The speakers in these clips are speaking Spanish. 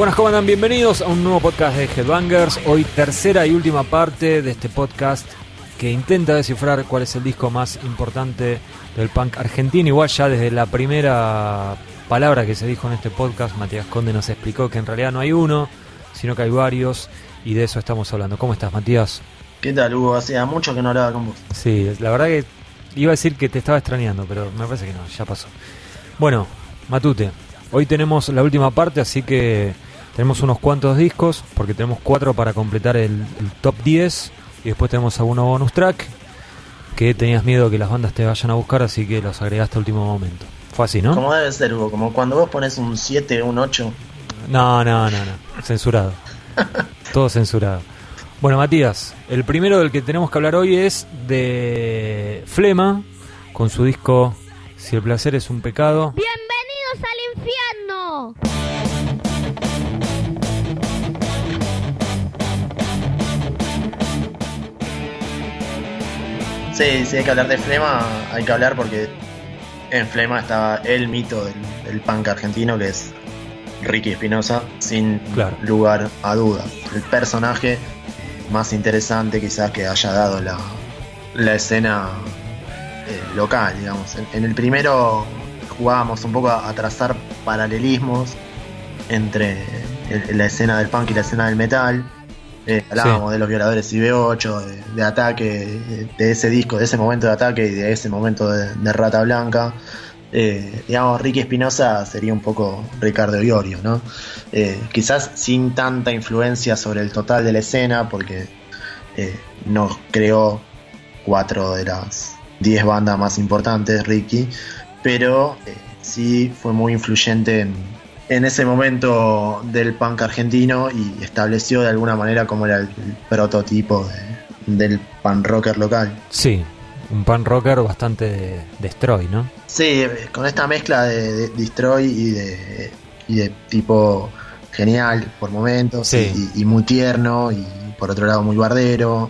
Buenas, ¿cómo andan? Bienvenidos a un nuevo podcast de Headbangers. Hoy tercera y última parte de este podcast que intenta descifrar cuál es el disco más importante del punk argentino. Igual ya desde la primera palabra que se dijo en este podcast, Matías Conde nos explicó que en realidad no hay uno, sino que hay varios, y de eso estamos hablando. ¿Cómo estás, Matías? ¿Qué tal, Hugo? Hacía mucho que no hablaba con vos. Sí, la verdad que iba a decir que te estaba extrañando, pero me parece que no, ya pasó. Bueno, Matute, hoy tenemos la última parte, así que tenemos unos cuantos discos, porque tenemos 4 para completar el top 10, y después tenemos algunos bonus track, que tenías miedo que las bandas te vayan a buscar, así que los agregaste al último momento. Fue así, ¿no? Como debe ser, Hugo, como cuando vos pones un 7 o un 8. No, censurado. Todo censurado. Bueno, Matías, el primero del que tenemos que hablar hoy es de Flema, con su disco Si el placer es un pecado. ¡Bienvenidos al infierno! Sí, hay que hablar de Flema, hay que hablar porque en Flema estaba el mito del punk argentino, que es Ricky Espinosa, sin lugar a duda. El personaje más interesante quizás que haya dado la escena local, digamos. En el primero jugábamos un poco a trazar paralelismos entre la escena del punk y la escena del metal. Hablábamos de los Violadores y B8, de Ataque, de ese disco, de ese momento de Ataque y de ese momento de Rata Blanca. Digamos, Ricky Espinosa sería un poco Ricardo Iorio, ¿no? Quizás sin tanta influencia sobre el total de la escena, porque nos creó 4 de las 10 bandas más importantes, Ricky, pero sí fue muy influyente en ese momento del punk argentino y estableció de alguna manera como era el prototipo del punk rocker local. Sí, un punk rocker bastante de destroy, ¿no? Sí, con esta mezcla de destroy y de tipo genial por momentos, sí, y muy tierno, y por otro lado muy bardero.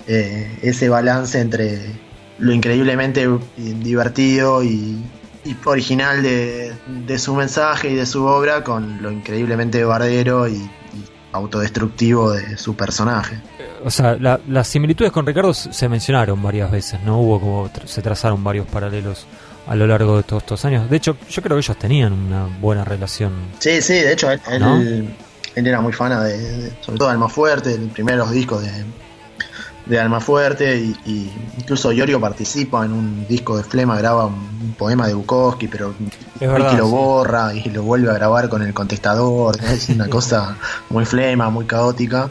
Ese balance entre lo increíblemente divertido y original de su mensaje y de su obra, con lo increíblemente bardero y autodestructivo de su personaje. O sea, las similitudes con Ricardo se mencionaron varias veces, ¿no? Hubo como se trazaron varios paralelos a lo largo de todos estos años. De hecho, yo creo que ellos tenían una buena relación. Sí, de hecho, él, ¿no? él era muy fan de sobre todo de Almafuerte, el primeros discos de Almafuerte, y incluso Iorio participa en un disco de Flema, graba un poema de Bukowski, pero Ricky lo borra y lo vuelve a grabar con el contestador. Es una cosa muy Flema, muy caótica,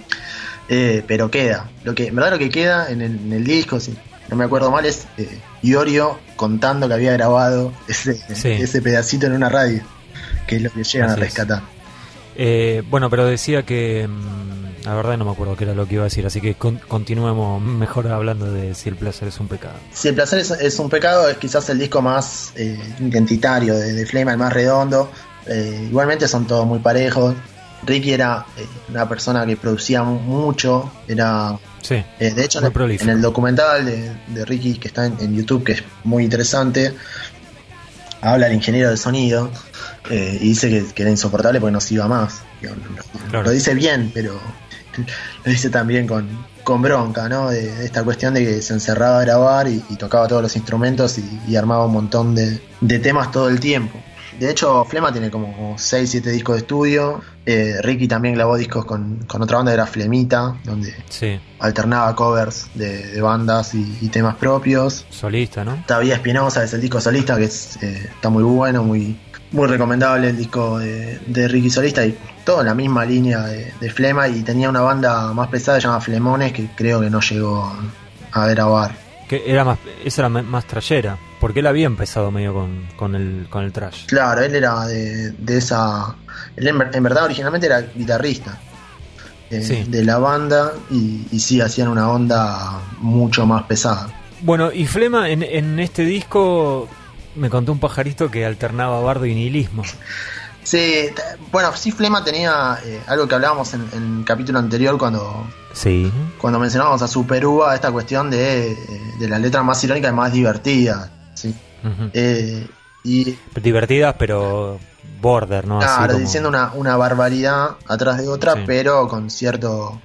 pero queda. Lo que queda en el disco, si no me acuerdo mal, es Iorio contando que había grabado ese pedacito en una radio, que es lo que llegan a rescatar. Bueno, pero decía que la verdad no me acuerdo qué era lo que iba a decir, así que continuemos mejor hablando de Si el placer es un pecado. Si el placer es un pecado es quizás el disco más identitario de Flema, el más redondo. Igualmente son todos muy parejos. Ricky era una persona que producía mucho, era de hecho en el documental de Ricky que está en YouTube, que es muy interesante, habla el ingeniero de sonido y dice que era insoportable porque no se iba más. Lo dice bien, pero lo dice también con bronca, ¿no? De esta cuestión de que se encerraba a grabar y tocaba todos los instrumentos y armaba un montón de temas todo el tiempo. De hecho, Flema tiene como 6-7 discos de estudio. Ricky también grabó discos con otra banda, era Flemita, donde alternaba covers de bandas y temas propios. Solista, ¿no? Todavía Espinosa es el disco solista, que está muy bueno, muy recomendable el disco de Ricky solista, y todo en la misma línea de Flema, y tenía una banda más pesada llamada Flemones, que creo que no llegó a grabar. Que esa era más trashera, porque él había empezado medio con el trash. Claro, él era de esa. Él en verdad originalmente era guitarrista de la banda, y sí hacían una onda mucho más pesada. Bueno, y Flema en este disco me contó un pajarito que alternaba bardo y nihilismo. Sí, bueno, sí, Flema tenía algo que hablábamos en el capítulo anterior cuando mencionábamos a Super Uva, esta cuestión de la letra más irónica y más divertida, ¿sí? Y divertidas, pero border, ¿no? Claro, así como... diciendo una barbaridad atrás de otra, Sí. pero con cierto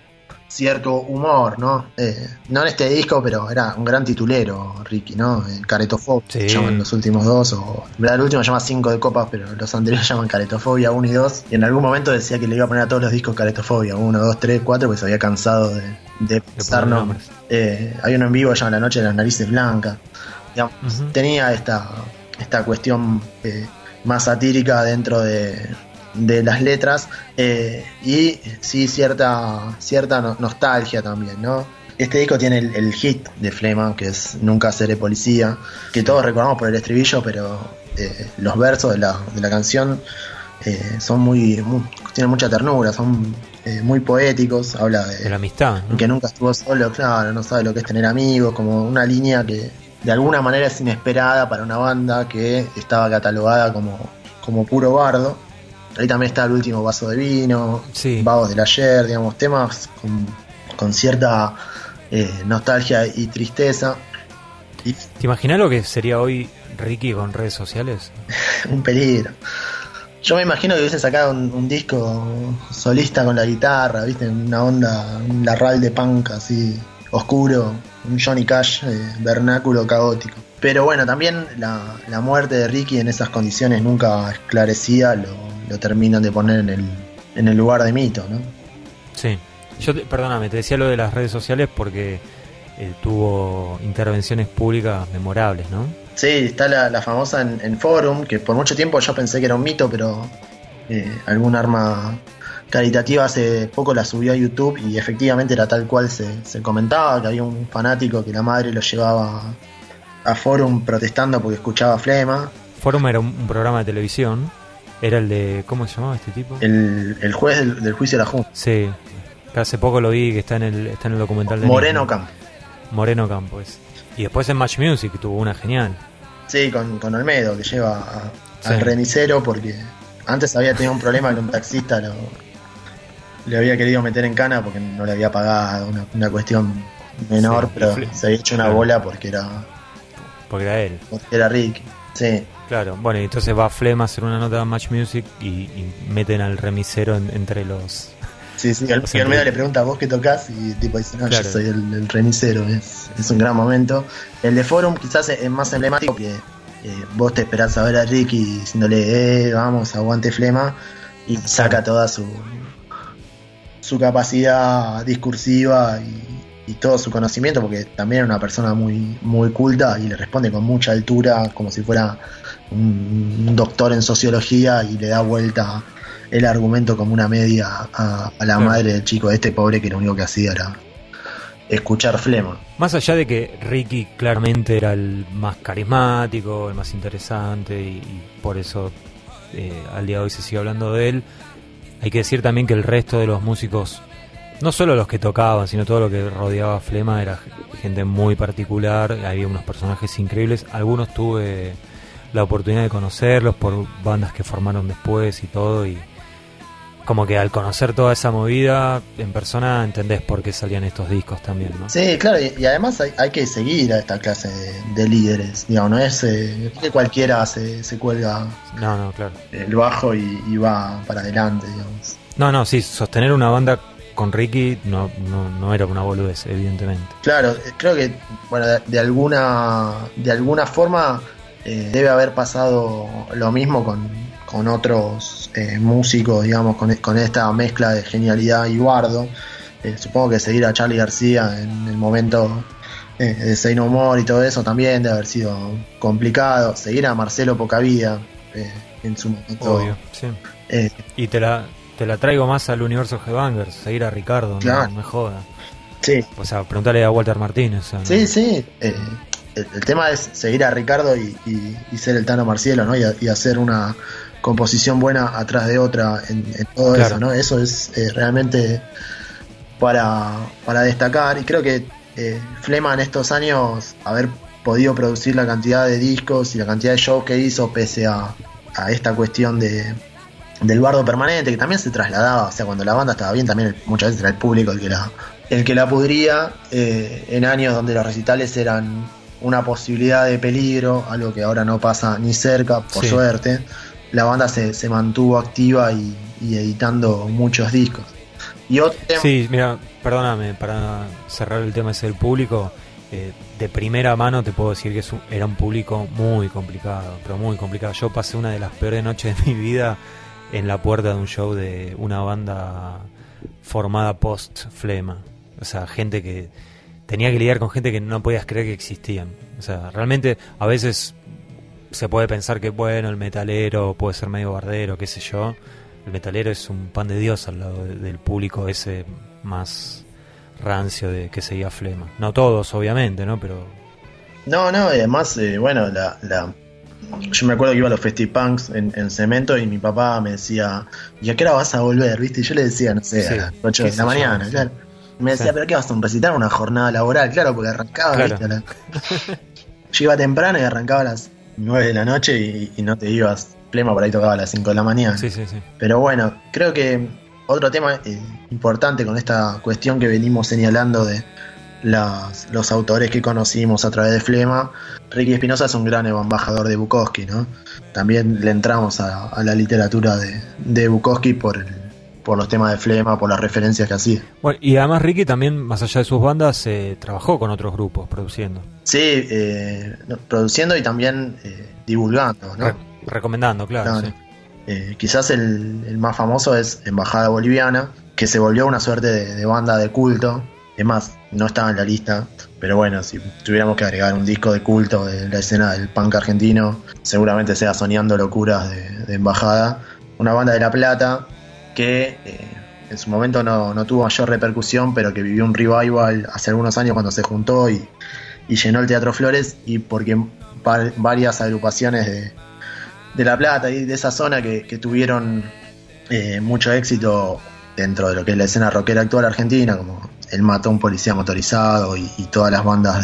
humor, ¿no? No en este disco, pero era un gran titulero, Ricky, ¿no? Caretofobia, Sí. se llaman los últimos dos, o en verdad el último se llama 5 de copas, pero los anteriores se llaman Caretofobia 1 y 2, y en algún momento decía que le iba a poner a todos los discos Caretofobia 1, 2, 3, 4, porque se había cansado de pensar poner nombres. Hay uno en vivo que se llama La Noche de las Narices Blancas. Digamos, tenía esta cuestión más satírica dentro de las letras, y sí cierta nostalgia también, ¿no? Este disco tiene el hit de Flema, que es Nunca seré policía, que todos recordamos por el estribillo, pero los versos de la canción son tienen mucha ternura, son muy poéticos, habla de la amistad, ¿no? Que nunca estuvo solo, claro, no sabe lo que es tener amigos, como una línea que de alguna manera es inesperada para una banda que estaba catalogada como puro bardo. Ahí también está El último vaso de vino, Sí. Vagos del ayer, digamos, temas con cierta nostalgia y tristeza. Y ¿Te imaginas lo que sería hoy Ricky con redes sociales? un peligro. Yo me imagino que hubiese sacado un disco solista con la guitarra, ¿viste? Una onda, un Larral de punk así, oscuro, un Johnny Cash vernáculo caótico. Pero bueno, también la muerte de Ricky en esas condiciones nunca esclarecida lo terminan de poner en el lugar de mito, ¿no? Sí. Perdóname, te decía lo de las redes sociales porque tuvo intervenciones públicas memorables, ¿no? Sí, está la famosa en Forum, que por mucho tiempo yo pensé que era un mito, pero algún arma caritativa hace poco la subió a YouTube y efectivamente era tal cual se comentaba, que había un fanático que la madre lo llevaba a Forum protestando porque escuchaba Flema. Forum era un programa de televisión, era el de... ¿Cómo se llamaba este tipo? El juez del juicio de la Junta. Sí, que hace poco lo vi, que está en el documental de Moreno Nick, ¿no? Campo. Moreno Campos. Y después en Match Music tuvo una genial. Sí, con Olmedo, que lleva Sí. al remisero porque antes había tenido un problema que un taxista le había querido meter en cana porque no le había pagado, una cuestión menor, Sí, pero se había hecho una claro. bola porque Porque era él. era Ricky. Sí, Claro, bueno, y entonces va Flema a hacer una nota de Match Music y meten al remisero entre los... sí. Y Olmedo le pregunta, ¿vos qué tocás? Y tipo dice, no, Claro. yo soy el remisero. Es un gran momento. El de Forum quizás es más emblemático que vos te esperás a ver a Ricky diciéndole, vamos, aguante Flema, y saca toda su capacidad discursiva y todo su conocimiento, porque también era una persona muy, muy culta y le responde con mucha altura, como si fuera un doctor en sociología, y le da vuelta el argumento como una media a la madre del chico este pobre que lo único que hacía era escuchar Flema. Más allá de que Ricky claramente era el más carismático, el más interesante y por eso al día de hoy se sigue hablando de él, hay que decir también que el resto de los músicos, no solo los que tocaban, sino todo lo que rodeaba a Flema, era gente muy particular, había unos personajes increíbles. Algunos tuve la oportunidad de conocerlos por bandas que formaron después y todo, y como que al conocer toda esa movida en persona entendés por qué salían estos discos también, ¿no? Sí, claro, y además hay que seguir a esta clase de líderes, digamos, no es que cualquiera se cuelga No, claro. el bajo y va para adelante, digamos. No, sí, sostener una banda con Ricky no era una boludez, evidentemente. Claro, creo que bueno, de alguna forma debe haber pasado lo mismo con otros músicos, digamos, con esta mezcla de genialidad y bardo. Supongo que seguir a Charly García en el momento de Say No More y todo eso también debe haber sido complicado. Seguir a Marcelo Pocavida en su momento. Obvio, sí. Y te la traigo más al universo Headbangers, seguir a Ricardo, claro. No me joda. Sí. O sea, preguntarle a Walter Martínez. O sea, ¿no? Sí. El tema es seguir a Ricardo y ser el Tano Marcielo, ¿no? Y hacer una composición buena atrás de otra en todo Claro. eso, ¿no? Eso es realmente para destacar, y creo que Flema en estos años haber podido producir la cantidad de discos y la cantidad de shows que hizo pese a esta cuestión del bardo permanente, que también se trasladaba, o sea, cuando la banda estaba bien también muchas veces era el público el que la pudría, en años donde los recitales eran una posibilidad de peligro, algo que ahora no pasa ni cerca, por Sí. suerte. la banda se mantuvo activa y editando muchos discos. Y otro tema... Sí, mira, perdóname, para cerrar el tema ese del público, de primera mano te puedo decir que era un público muy complicado, pero muy complicado. Yo pasé una de las peores noches de mi vida en la puerta de un show de una banda formada post-Flema. O sea, gente que tenía que lidiar con gente que no podías creer que existían. O sea, realmente a veces se puede pensar que, bueno, el metalero puede ser medio bardero, qué sé yo. El metalero es un pan de Dios al lado del público ese más rancio de que seguía Flema. No todos, obviamente, ¿no? Pero... No, además, bueno, yo me acuerdo que iba a los Festipunks en Cemento y mi papá me decía, ¿y a qué hora vas a volver? ¿Viste? Y yo le decía, no sé, sí, a las 8 de la mañana, claro. Y me decía, sí. ¿Pero qué vas a recitar? Una jornada laboral, claro, porque arrancaba, claro. ¿Viste? Yo iba temprano y arrancaba a las 9 de la noche y no te ibas. Flema por ahí tocaba a las 5 de la mañana. Sí. Pero bueno, creo que otro tema importante con esta cuestión que venimos señalando de los autores que conocimos a través de Flema, Ricky Espinosa es un gran embajador de Bukowski, ¿no? También le entramos a la literatura de Bukowski por los temas de Flema, por las referencias que hacía. Bueno, y además Ricky también, más allá de sus bandas, trabajó con otros grupos produciendo. Sí, produciendo y también divulgando, ¿no? Recomendando, claro. Sí. Quizás el más famoso es Embajada Boliviana, que se volvió una suerte de banda de culto. Es más, no estaba en la lista, pero bueno, si tuviéramos que agregar un disco de culto de la escena del punk argentino, seguramente sea Soñando Locuras de Embajada. Una banda de La Plata que en su momento no tuvo mayor repercusión, pero que vivió un revival hace algunos años cuando se juntó y llenó el Teatro Flores, y porque varias agrupaciones de La Plata y de esa zona que tuvieron mucho éxito dentro de lo que es la escena rockera actual argentina, como El Matón Policía Motorizado y todas las bandas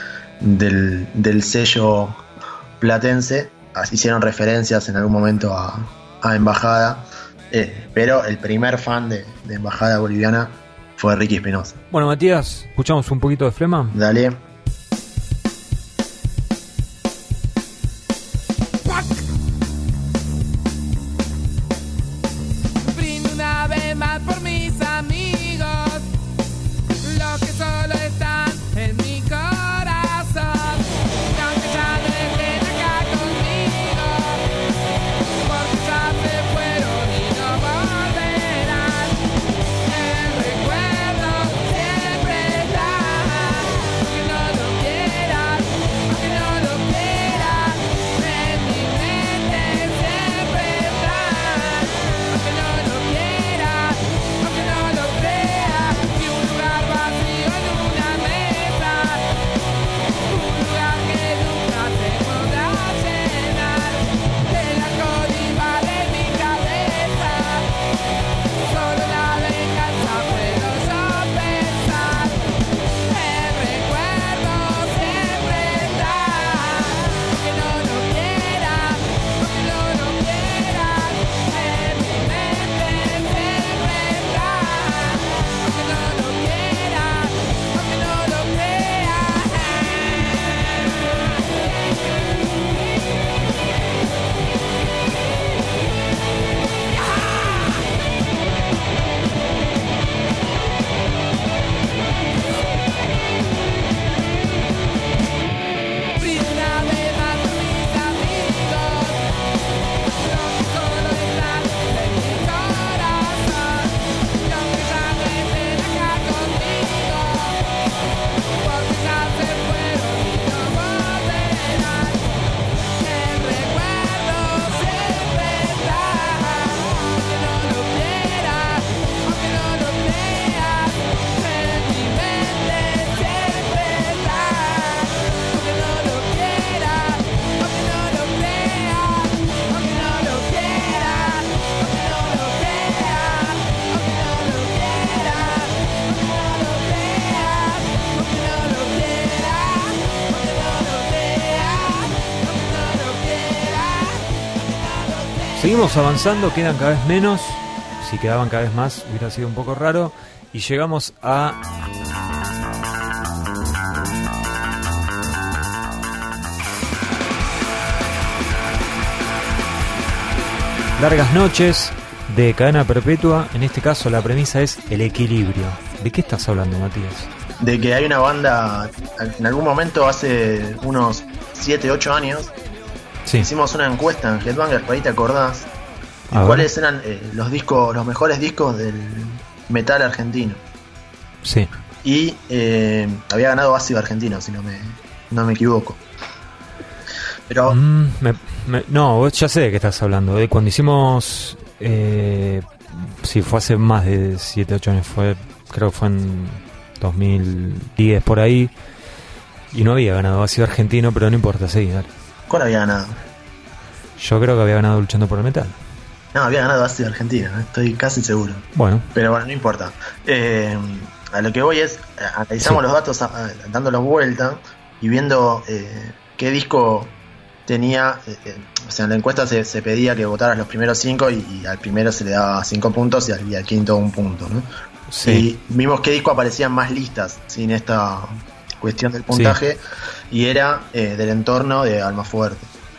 del sello platense, hicieron referencias en algún momento a Embajada, pero el primer fan de Embajada Boliviana fue Ricky Espinosa. Bueno, Matías, ¿escuchamos un poquito de Flema? Dale. Seguimos avanzando, quedan cada vez menos. Si quedaban cada vez más hubiera sido un poco raro. Y llegamos a... Largas Noches de Cadena Perpetua. En este caso la premisa es el equilibrio. ¿De qué estás hablando, Matías? De que hay una banda, en algún momento hace unos 7, 8 años, hicimos una encuesta en Headbangers, por ahí te acordás, de cuáles eran los mejores discos del metal argentino. Sí. Y había ganado Ácido Argentino, si no me equivoco. Pero no, vos ya sé de qué estás hablando. Cuando hicimos, sí, fue hace más de 7, 8 años, creo que fue en 2010 por ahí, y no había ganado Ácido Argentino, pero no importa, seguí, dale. ¿Cuál había ganado? Yo creo que había ganado Luchando por el Metal. No, había ganado Ácido Argentino, estoy casi seguro. Bueno. Pero bueno, no importa. A lo que voy es, analizamos los datos dándolos vuelta y viendo qué disco tenía, o sea, en la encuesta se pedía que votaras los primeros 5 y al primero se le daba 5 puntos y al quinto 1 punto, ¿no? Sí. Y vimos qué disco aparecía en más listas sin esta cuestión del puntaje, y era Del Entorno de Almafuerte.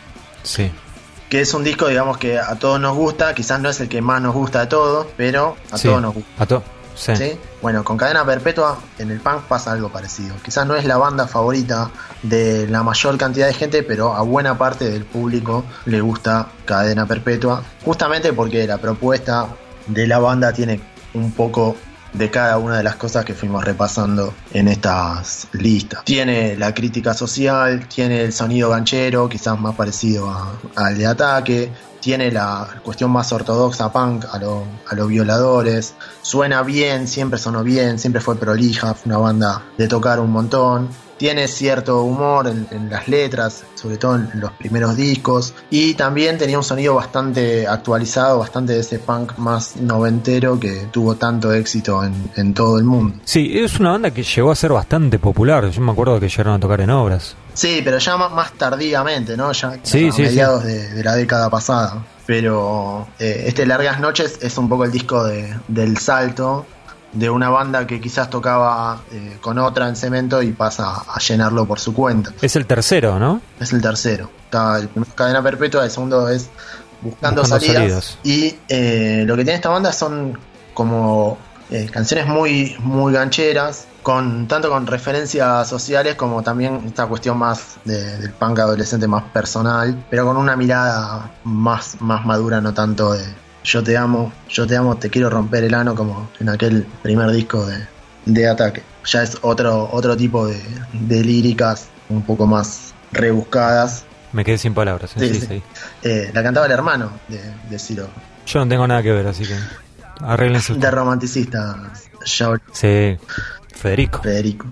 Sí. Que es un disco, digamos, que a todos nos gusta, quizás no es el que más nos gusta de todos, pero a todos nos gusta. Sí. Bueno, con Cadena Perpetua en el punk pasa algo parecido. Quizás no es la banda favorita de la mayor cantidad de gente, pero a buena parte del público le gusta Cadena Perpetua, justamente porque la propuesta de la banda tiene un poco de cada una de las cosas que fuimos repasando en estas listas. Tiene la crítica social, tiene el sonido ganchero, quizás más parecido al de Ataque, tiene la cuestión más ortodoxa punk a los Violadores, suena bien, siempre sonó bien, siempre fue prolija, fue una banda de tocar un montón. Tiene cierto humor en las letras, sobre todo en los primeros discos, y también tenía un sonido bastante actualizado, bastante de ese punk más noventero que tuvo tanto éxito en todo el mundo. Sí, es una banda que llegó a ser bastante popular. Yo me acuerdo que llegaron a tocar en obras. Sí, pero ya más tardíamente, ¿no? Ya a mediados de la década pasada. Pero Largas Noches es un poco el disco del salto de una banda que quizás tocaba con otra en Cemento y pasa a llenarlo por su cuenta. Es el tercero, ¿no? Es el tercero. Está el primero Cadena Perpetua, el segundo es Buscando Salidas. Y lo que tiene esta banda son como canciones muy, muy gancheras, tanto con referencias sociales como también esta cuestión más del punk adolescente más personal, pero con una mirada más madura, no tanto de yo te amo, te quiero romper el ano, como en aquel primer disco de Ataque. Ya es otro tipo de líricas un poco más rebuscadas. Me quedé sin palabras. Sí. La cantaba el hermano de Ciro. Yo no tengo nada que ver, así que arréglense. De romanticista. Sí, Federico.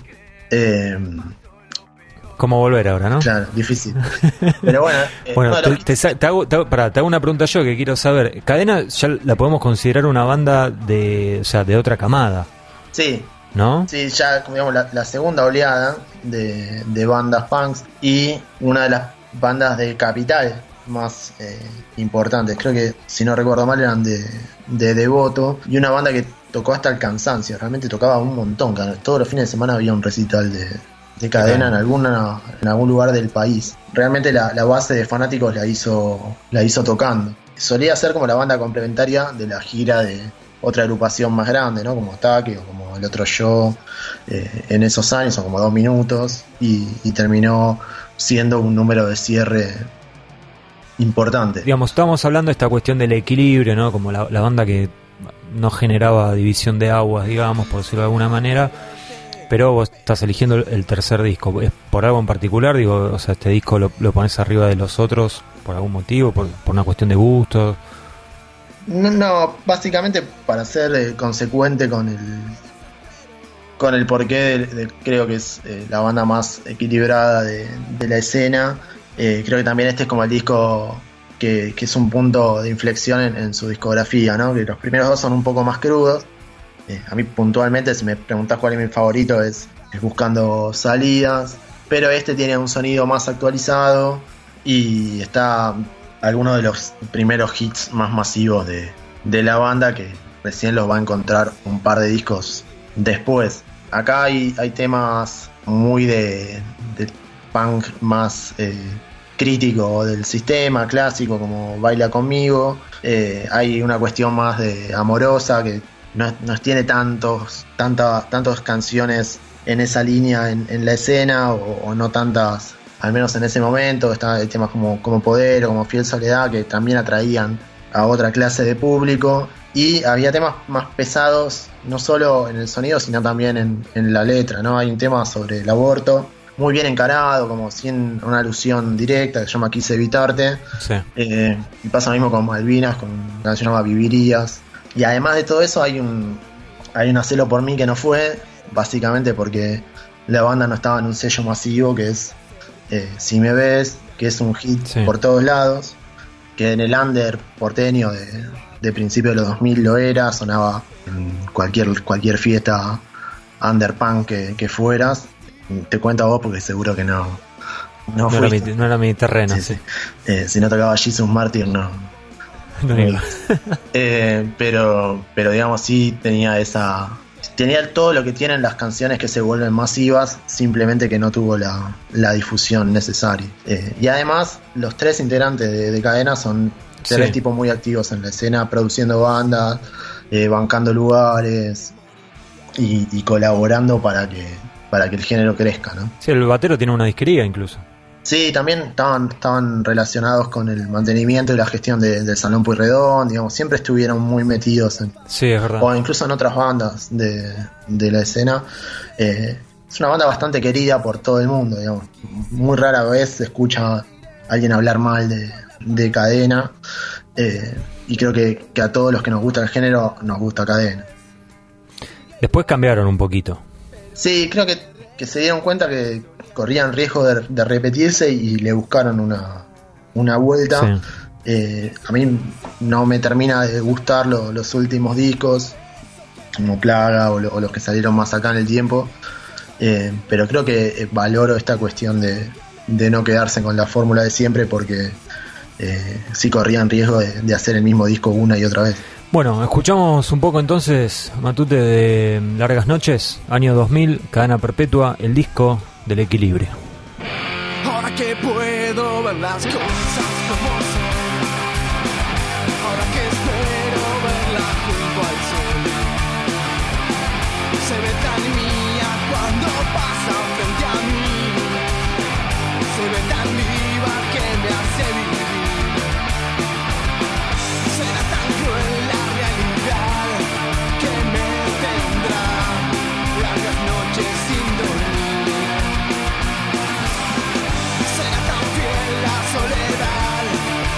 ¿Cómo volver ahora, no? Claro, difícil. Pero bueno, bueno, te hago una pregunta yo que quiero saber. Cadena ya la podemos considerar una banda de otra camada. Sí. ¿No? Sí, ya digamos la segunda oleada de bandas punks y una de las bandas de capital más importantes. Creo que, si no recuerdo mal, eran de Devoto, y una banda que tocó hasta el cansancio. Realmente tocaba un montón. Todos los fines de semana había un recital de Cadena en algún lugar del país. Realmente la base de fanáticos la hizo tocando. Solía ser como la banda complementaria de la gira de otra agrupación más grande, ¿no? Como Ataque o como El Otro Yo, en esos años, o como 2 minutos, y terminó siendo un número de cierre importante. Digamos, estábamos hablando de esta cuestión del equilibrio, ¿no? Como la banda que no generaba división de aguas, digamos, por decirlo de alguna manera. Pero vos estás eligiendo el tercer disco. ¿Es por algo en particular? Digo, o sea, este disco lo pones arriba de los otros por algún motivo, por una cuestión de gusto. No, básicamente para ser consecuente con el porqué creo que es la banda más equilibrada de la escena. Creo que también este es como el disco que es un punto de inflexión en su discografía, ¿no? Que los primeros dos son un poco más crudos. A mí puntualmente, si me preguntás cuál es mi favorito, es Buscando Salidas, pero este tiene un sonido más actualizado y está algunos de los primeros hits más masivos de la banda, que recién los va a encontrar un par de discos después. Acá hay temas muy de punk más crítico del sistema clásico como Baila Conmigo. Hay una cuestión más de amorosa que no tiene tantas canciones en esa línea en la escena, o no tantas, al menos en ese momento. Está temas como Poder o como Fiel Soledad, que también atraían a otra clase de público, y había temas más pesados, no solo en el sonido, sino también en la letra, ¿no? Hay un tema sobre el aborto, muy bien encarado, como sin una alusión directa, que se llama Quise Evitarte. Sí. Y pasa lo mismo con Malvinas, con una canción llamada Vivirías. Y además de todo eso hay un Hacelo por mí que no fue, básicamente porque la banda no estaba en un sello masivo, que es Si Me Ves, que es un hit por todos lados, que en el under porteño de principios de los 2000 lo era, sonaba en cualquier fiesta under punk que fueras. Te cuento a vos porque seguro que no era mi terreno. Sí. Si no tocaba Jesus Martyr, no iba. Pero digamos, sí tenía todo lo que tienen las canciones que se vuelven masivas, simplemente que no tuvo la difusión necesaria. Y además los tres integrantes de Cadena son tres tipos muy activos en la escena, produciendo bandas, bancando lugares y colaborando para que el género crezca, ¿no? Sí, el batero tiene una disquería incluso. Sí, también estaban relacionados con el mantenimiento y la gestión del Salón Pueyrredón, digamos, siempre estuvieron muy metidos sí, es verdad. O incluso en otras bandas de la escena. Es una banda bastante querida por todo el mundo, digamos. Muy rara vez se escucha a alguien hablar mal de Cadena, y creo que a todos los que nos gusta el género nos gusta Cadena. Después cambiaron un poquito. Sí, creo que se dieron cuenta que corrían riesgo de repetirse y le buscaron una vuelta. Sí. A mí no me termina de gustar los últimos discos, como Plaga o los que salieron más acá en el tiempo, pero creo que valoro esta cuestión de no quedarse con la fórmula de siempre, porque sí corrían riesgo de hacer el mismo disco una y otra vez. Bueno, escuchamos un poco entonces, Matute, de Largas Noches, año 2000, Cadena Perpetua, el disco del equilibrio. Ahora que puedo ver las cosas como son, ahora que espero verla junto al sol, se ve tan mía cuando pasa frente a mí, se ve tan viva que me hace vivir. Será tan cruel la realidad que me tendrá largas noches sin dormir. Será tan fiel la soledad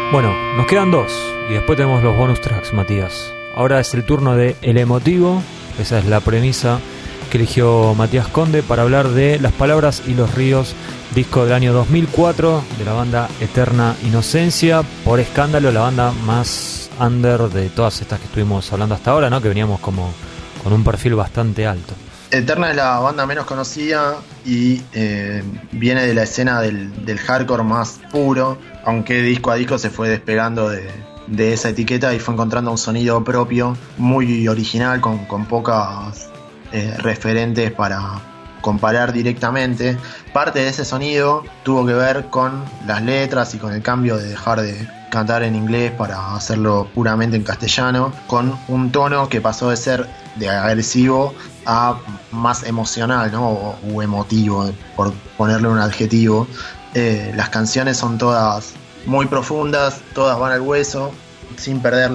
Bueno, nos quedan 2 y después tenemos los bonus tracks, Matías. Ahora es el turno de El Emotivo. Esa es la premisa que eligió Matías Conde para hablar de Las Palabras y los Ríos, disco del año 2004 de la banda Eterna Inocencia. Por escándalo, la banda más under de todas estas que estuvimos hablando hasta ahora, ¿no? Que veníamos como con un perfil bastante alto. Eterna es la banda menos conocida y viene de la escena del hardcore más puro, aunque disco a disco se fue despegando de esa etiqueta y fue encontrando un sonido propio, muy original, con pocas referentes para comparar directamente. Parte de ese sonido tuvo que ver con las letras y con el cambio de dejar de cantar en inglés para hacerlo puramente en castellano, con un tono que pasó de ser de agresivo a más emocional, ¿no? o emotivo, por ponerle un adjetivo. Las canciones son todas muy profundas, todas van al hueso, sin perder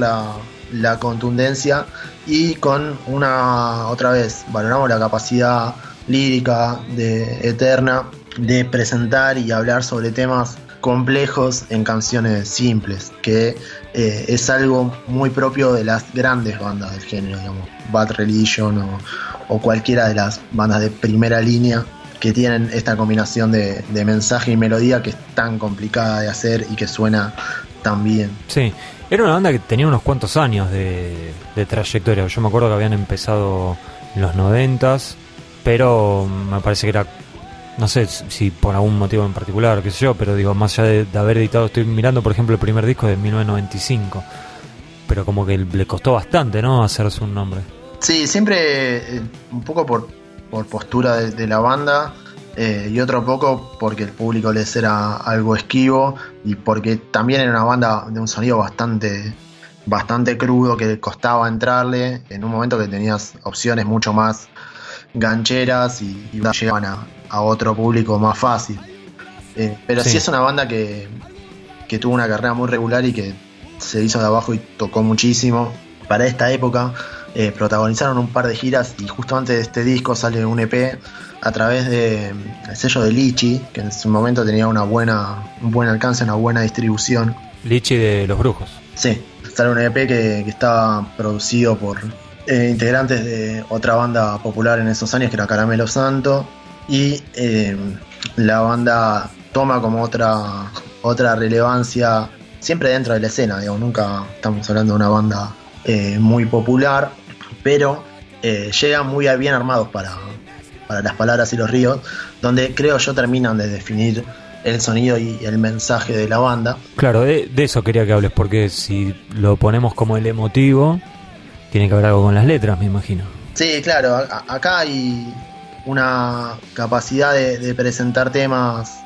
la contundencia, y con otra vez, valoramos la capacidad lírica de Eterna de presentar y hablar sobre temas complejos en canciones simples, que es algo muy propio de las grandes bandas del género, digamos, Bad Religion o cualquiera de las bandas de primera línea que tienen esta combinación de mensaje y melodía que es tan complicada de hacer y que suena tan bien. Sí, era una banda que tenía unos cuantos años de trayectoria. Yo me acuerdo que habían empezado en los 90s, pero me parece que era, no sé si por algún motivo en particular, qué sé yo, pero digo, más allá de haber editado, estoy mirando por ejemplo el primer disco de 1995, pero como que le costó bastante, ¿no?, hacerse un nombre. Sí, siempre un poco por postura de la banda, y otro poco porque el público les era algo esquivo, y porque también era una banda de un sonido bastante crudo, que costaba entrarle en un momento que tenías opciones mucho más gancheras y llegaban a otro público más fácil. Pero sí es una banda que tuvo una carrera muy regular y que se hizo de abajo y tocó muchísimo. Para esta época protagonizaron un par de giras, y justo antes de este disco sale un EP a través del sello de Lichi, que en su momento tenía un buen alcance, una buena distribución. Lichi de Los Brujos. Sí, sale un EP que estaba producido por integrantes de otra banda popular en esos años, que era Caramelo Santo, y la banda toma como otra relevancia siempre dentro de la escena, digamos, nunca estamos hablando de una banda muy popular, pero llegan muy bien armados para Las Palabras y los Ríos, donde creo yo terminan de definir el sonido y el mensaje de la banda. Claro, de eso quería que hables, porque si lo ponemos como El Emotivo, tiene que haber algo con las letras, me imagino. Sí, claro, acá hay una capacidad de presentar temas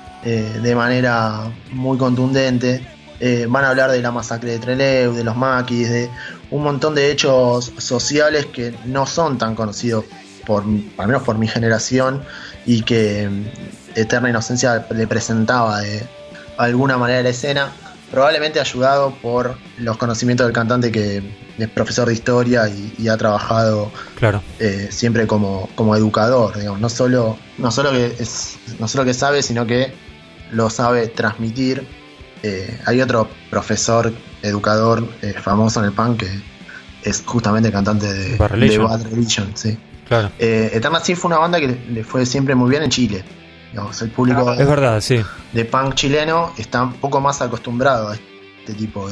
de manera muy contundente. Van a hablar de la masacre de Trelew, de los maquis, de un montón de hechos sociales que no son tan conocidos, al menos por mi generación, y que Eterna Inocencia le presentaba de alguna manera la escena, probablemente ayudado por los conocimientos del cantante, que es profesor de historia y ha trabajado, claro, siempre como educador, digamos, no solo que sabe, sino que lo sabe transmitir. Hay otro profesor educador famoso en el punk que es justamente el cantante de Bad Religion, sí. Claro. Eterna sí fue una banda que le fue siempre muy bien en Chile. Digamos, el público es verdad, sí, de punk chileno está un poco más acostumbrado a este tipo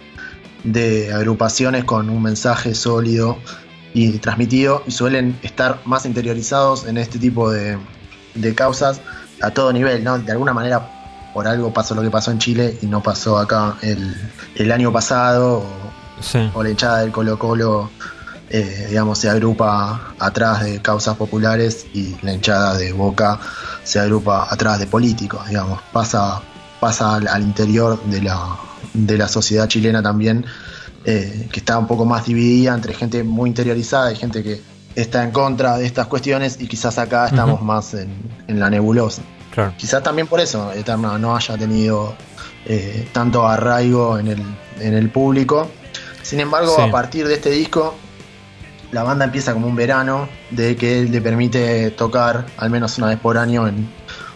de agrupaciones con un mensaje sólido y transmitido, y suelen estar más interiorizados en este tipo de causas a todo nivel, ¿no? De alguna manera, por algo pasó lo que pasó en Chile y no pasó acá el año pasado, o la hinchada del Colo-Colo digamos, se agrupa atrás de causas populares, y la hinchada de Boca se agrupa atrás de políticos, digamos. Pasa al interior de la sociedad chilena también, que está un poco más dividida entre gente muy interiorizada y gente que está en contra de estas cuestiones, y quizás acá estamos más en la nebulosa. Claro. Quizás también por eso Eterna no haya tenido tanto arraigo en el público. Sin embargo, a partir de este disco, la banda empieza como un verano de que le permite tocar al menos una vez por año en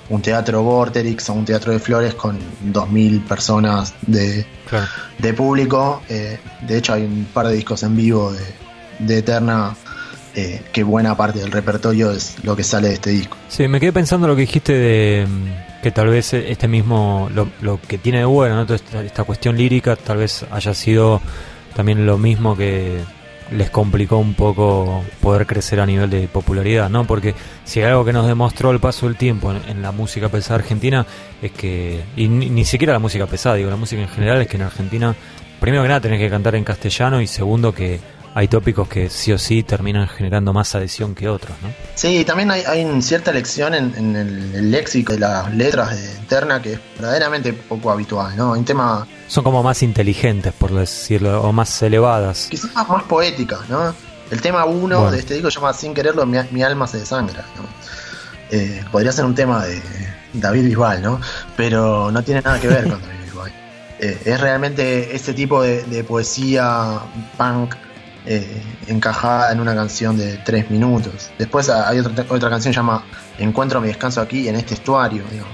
un teatro Vorterix o un teatro de Flores con 2000 personas de público. De hecho hay un par de discos en vivo de Eterna, que buena parte del repertorio es lo que sale de este disco. Sí, me quedé pensando lo que dijiste de que tal vez este mismo, lo que tiene de bueno, ¿no? Toda esta cuestión lírica tal vez haya sido también lo mismo que les complicó un poco poder crecer a nivel de popularidad, ¿no? Porque si hay algo que nos demostró el paso del tiempo en la música pesada argentina es que, y ni siquiera la música pesada, digo, la música en general, es que en Argentina, primero que nada tenés que cantar en castellano, y segundo que hay tópicos que sí o sí terminan generando más adhesión que otros, ¿no? Sí, también hay cierta elección en el léxico de las letras de Eterna que es verdaderamente poco habitual, ¿no? Hay un tema... Son como más inteligentes, por decirlo, o más elevadas. Quizás más poéticas, ¿no? El tema 1 de este disco se llama Sin quererlo, mi alma se desangra, ¿no? Podría ser un tema de David Bisbal, ¿no? Pero no tiene nada que ver con David Bisbal. Es realmente ese tipo de poesía punk encajada en una canción de 3 minutos. Después hay otra canción que se llama Encuentro mi descanso aquí, en este estuario, digamos.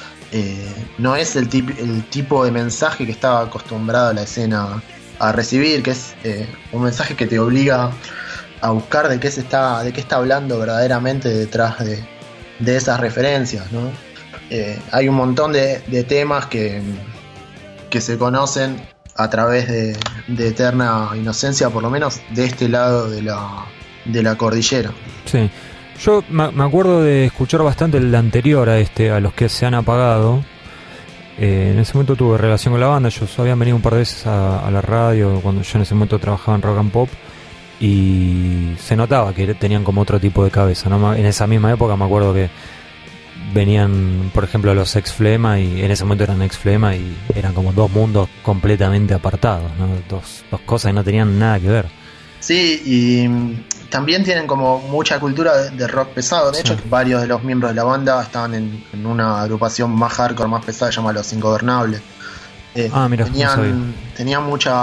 No es el tipo de mensaje que estaba acostumbrado la escena a recibir, que es un mensaje que te obliga a buscar de qué está hablando verdaderamente detrás de esas referencias, ¿no? Hay un montón de temas que se conocen a través de Eterna Inocencia, por lo menos de este lado de la cordillera. Sí. Yo me acuerdo de escuchar bastante el anterior a los que se han apagado. En ese momento tuve relación con la banda. Ellos habían venido un par de veces a la radio cuando yo en ese momento trabajaba en Rock and Pop, y se notaba que tenían como otro tipo de cabeza, ¿no? En esa misma época me acuerdo que venían, por ejemplo, los Ex Flema, y en ese momento eran Ex Flema, y eran como dos mundos completamente apartados, ¿no? Dos cosas que no tenían nada que ver. Sí, y también tienen como mucha cultura de rock pesado. De hecho, varios de los miembros de la banda estaban en una agrupación más hardcore, más pesada, llamada Los Ingobernables. Mira, tenían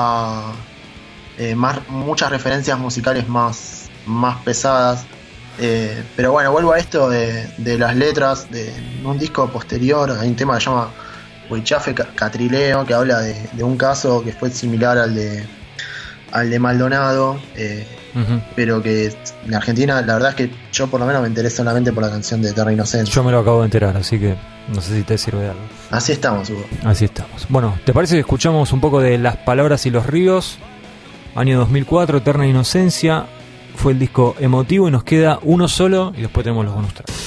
muchas referencias musicales más pesadas. Pero bueno, vuelvo a esto de las letras. De un disco posterior hay un tema que se llama Huichafe Catrileo, que habla de un caso que fue similar al de Maldonado, pero que en Argentina la verdad es que yo por lo menos me enteré solamente por la canción de Eterna Inocencia. Yo me lo acabo de enterar, así que no sé si te sirve de algo. Así estamos, Hugo. Así estamos. Bueno, ¿te parece que escuchamos un poco de Las Palabras y los Ríos? Año 2004, Eterna Inocencia. Fue el disco emotivo, y nos queda uno solo y después tenemos los bonus tracks.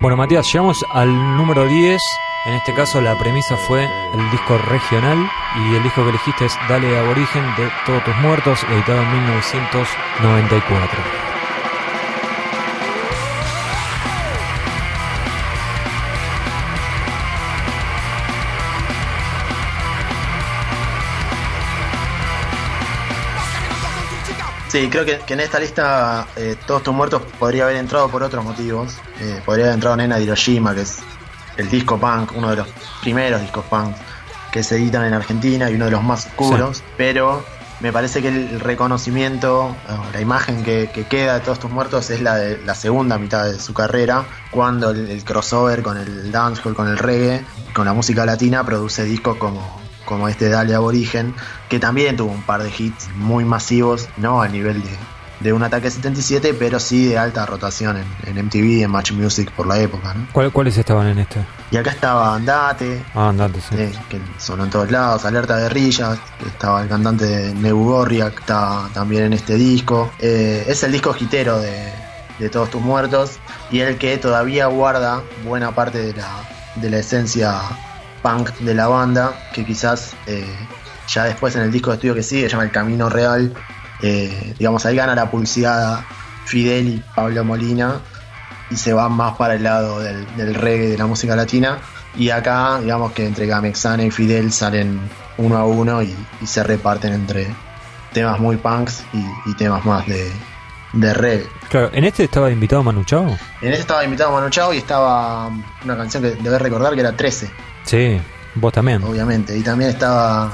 Bueno, Matías, llegamos al número 10. En este caso la premisa fue el disco regional y el disco que elegiste es Dale Aborigen de Todos Tus Muertos, editado en 1994. Sí, creo que en esta lista Todos Tus Muertos podría haber entrado por otros motivos. Podría haber entrado Nena de Hiroshima, que es el disco punk, uno de los primeros discos punk que se editan en Argentina y uno de los más oscuros, sí. Pero me parece que el reconocimiento, la imagen que queda de Todos Tus Muertos es la de la segunda mitad de su carrera, cuando el crossover con el dancehall, con el reggae, con la música latina, produce discos como este Dale Aborigen, que también tuvo un par de hits muy masivos, no al nivel de un Ataque 77, pero sí de alta rotación en MTV, en Match Music por la época, ¿no? ¿Cuáles estaban en este? Y acá estaba Andate, Sí. Que sonó en todos lados, Alerta Guerrilla, que estaba el cantante de Nebu Gorria, que está también en este disco. Es el disco hitero de Todos Tus Muertos, y el que todavía guarda buena parte de la esencia punk de la banda, que quizás ya después en el disco de estudio que sigue, se llama El Camino Real, digamos, ahí gana la pulseada Fidel y Pablo Molina y se va más para el lado del reggae, de la música latina, y acá digamos que entre Gamexana y Fidel salen uno a uno y se reparten entre temas muy punks y temas más de reggae. Claro, ¿en este estaba invitado Manu Chao? En este estaba invitado Manu Chao y estaba una canción que debes recordar que era 13. Sí, vos también. Obviamente, y también estaba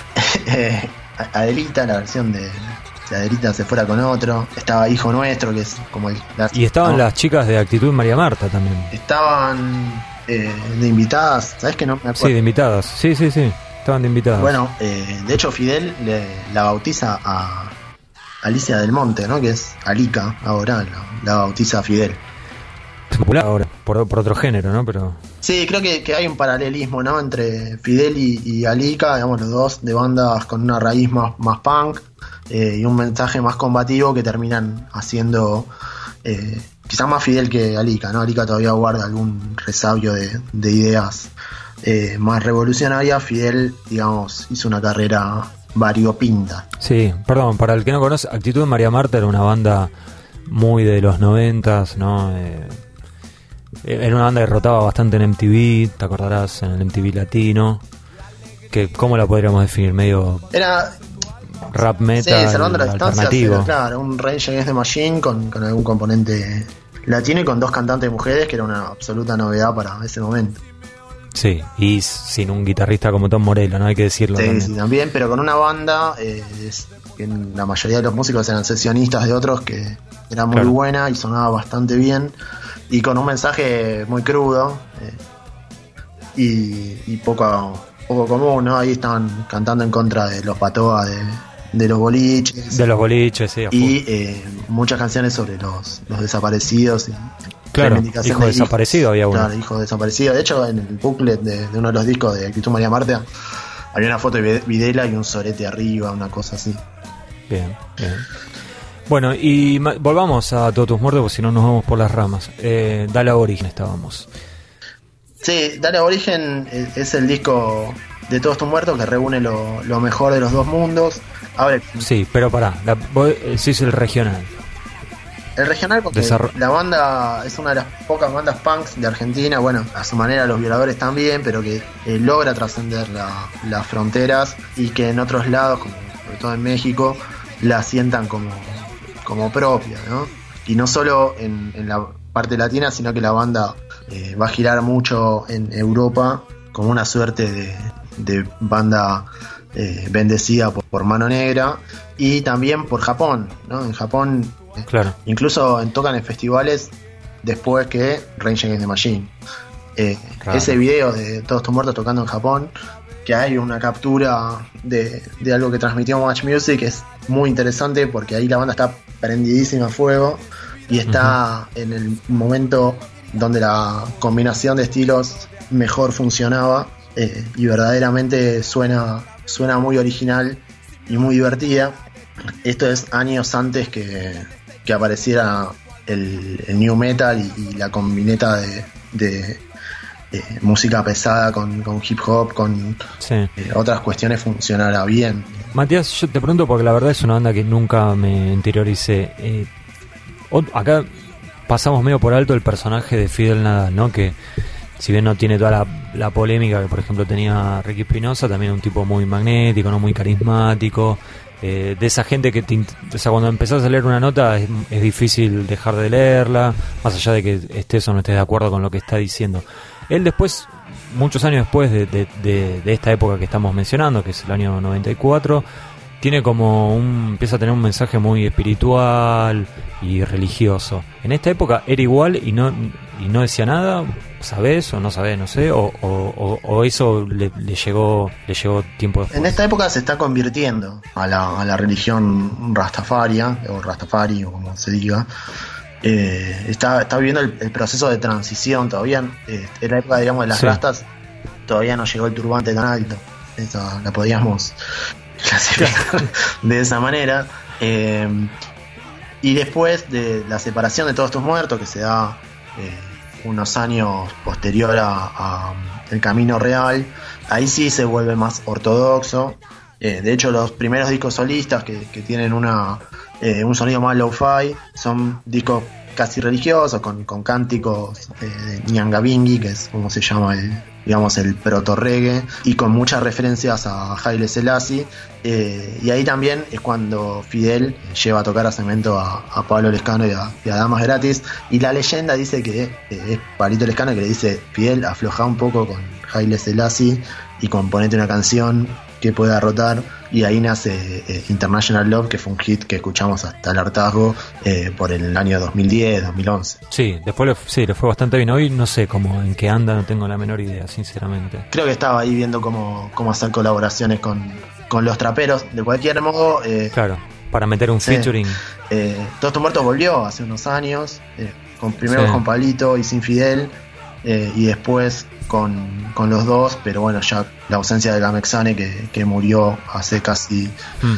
Adelita, la versión de Si Adelita se fuera con otro. Estaba Hijo Nuestro, que es como y estaban las chicas de Actitud María Marta también. Estaban de invitadas, ¿sabes que no me acuerdo? Sí, de invitadas, sí, estaban de invitadas. Bueno, de hecho Fidel la bautiza a Alicia del Monte, ¿no? Que es Alica ahora, la bautiza a Fidel. Es popular ahora, por otro género, ¿no? Pero sí, creo que hay un paralelismo, ¿no? Entre Fidel y Alica, digamos, los dos de bandas con una raíz más punk y un mensaje más combativo, que terminan haciendo quizás más Fidel que Alica, ¿no? Alica todavía guarda algún resabio de ideas más revolucionarias. Fidel, digamos, hizo una carrera variopinta. Sí, perdón, para el que no conoce, Actitud de María Marta era una banda muy de los 90s, ¿no? Era una banda que rotaba bastante en MTV, te acordarás, en el MTV latino, que ¿cómo la podríamos definir? Medio era rap metal, sí, salvando la alternativo. Distancia, claro, un Rage Against the Machine con algún componente latino y con dos cantantes mujeres, que era una absoluta novedad para ese momento. Sí, y sin un guitarrista como Tom Morello, no hay que decirlo. Sí, también, pero con una banda que la mayoría de los músicos eran sesionistas de otros, que era muy buena y sonaba bastante bien, y con un mensaje muy crudo y poco común, ¿no? Ahí estaban cantando en contra de los Patoa de los boliches. De los boliches, sí. Y muchas canciones sobre los desaparecidos. Claro, Hijo Desaparecido había uno. Claro, Hijo Desaparecido. De hecho, en el booklet de uno de los discos de Actitud María Marta había una foto de Videla y un sorete arriba, una cosa así. Bien. Bueno, y volvamos a Todos Tus Muertos, porque si no nos vamos por las ramas. Dale Aborigen estábamos. Sí, Dale Aborigen es el disco de Todos Tus Muertos que reúne lo mejor de los dos mundos. Ahora, sí, pero pará, sí es el regional. El regional porque la banda es una de las pocas bandas punks de Argentina, bueno, a su manera Los Violadores también, pero que logra trascender las fronteras y que en otros lados, como sobre todo en México, la sientan como propia, ¿no? Y no solo en la parte latina, sino que la banda va a girar mucho en Europa como una suerte de banda bendecida por Mano Negra, y también por Japón, ¿no? En Japón claro, incluso tocan en festivales después que Rage Against the Machine. Claro. Ese video de Todos Tus Muertos tocando en Japón, que hay una captura de algo que transmitió Match Music, es muy interesante porque ahí la banda está prendidísima a fuego y está en el momento donde la combinación de estilos mejor funcionaba, y verdaderamente suena muy original y muy divertida. Esto es años antes que apareciera el new metal y la combineta de música pesada con hip hop, con otras cuestiones funcionara bien. Matías, yo te pregunto porque la verdad es una banda que nunca me interioricé. Acá pasamos medio por alto el personaje de Fidel Nadal, ¿no? Que si bien no tiene toda la polémica que por ejemplo tenía Ricky Espinosa, también es un tipo muy magnético, no muy carismático, de esa gente que o sea, cuando empezás a leer una nota es difícil dejar de leerla, más allá de que estés o no estés de acuerdo con lo que está diciendo. Él después, muchos años después de esta época que estamos mencionando, que es el año 94, tiene como empieza a tener un mensaje muy espiritual y religioso. En esta época era igual y no decía nada, ¿sabés o no sabés? No sé, o eso le llegó tiempo después. En esta época se está convirtiendo a la religión rastafaria, o rastafari, o como se diga. Está viviendo el proceso de transición todavía. En la época, digamos, de las rastas, todavía no llegó el turbante tan alto. Esa la podíamos clasificar de esa manera. Y después de la separación de Todos Tus Muertos, que se da unos años posterior a El Camino Real, ahí sí se vuelve más ortodoxo. De hecho, los primeros discos solistas que tienen un sonido más lo-fi son discos casi religiosos, con cánticos de Nyangabingi, que es como se llama el proto-reggae, y con muchas referencias a Haile Selassie. Y ahí también es cuando Fidel lleva a tocar a Cemento a Pablo Lescano y a Damas Gratis, y la leyenda dice que es Pablito Lescano que le dice: Fidel, afloja un poco con Haile Selassie y componete una canción que pueda rotar, y ahí nace International Love, que fue un hit que escuchamos hasta el hartazgo por el año 2010, 2011. Sí, después le fue bastante bien. Hoy no sé cómo en qué anda, no tengo la menor idea, sinceramente. Creo que estaba ahí viendo cómo hacer colaboraciones con los traperos, de cualquier modo. Claro, para meter un featuring. Todos Tus Muertos volvió hace unos años, primero con Pablito y sin Fidel, y después con los dos, pero bueno, ya la ausencia de Gamexane que murió hace casi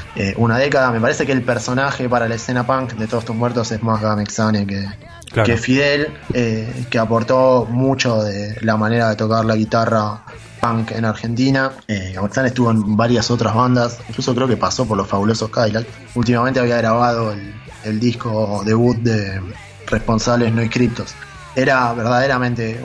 una década. Me parece que el personaje para la escena punk de Todos Tus Muertos es más Gamexane que Fidel, que aportó mucho de la manera de tocar la guitarra punk en Argentina. Gamexane estuvo en varias otras bandas, incluso creo que pasó por los Fabulosos Cadillacs. Últimamente había grabado el disco debut de Responsables No Inscriptos. Era verdaderamente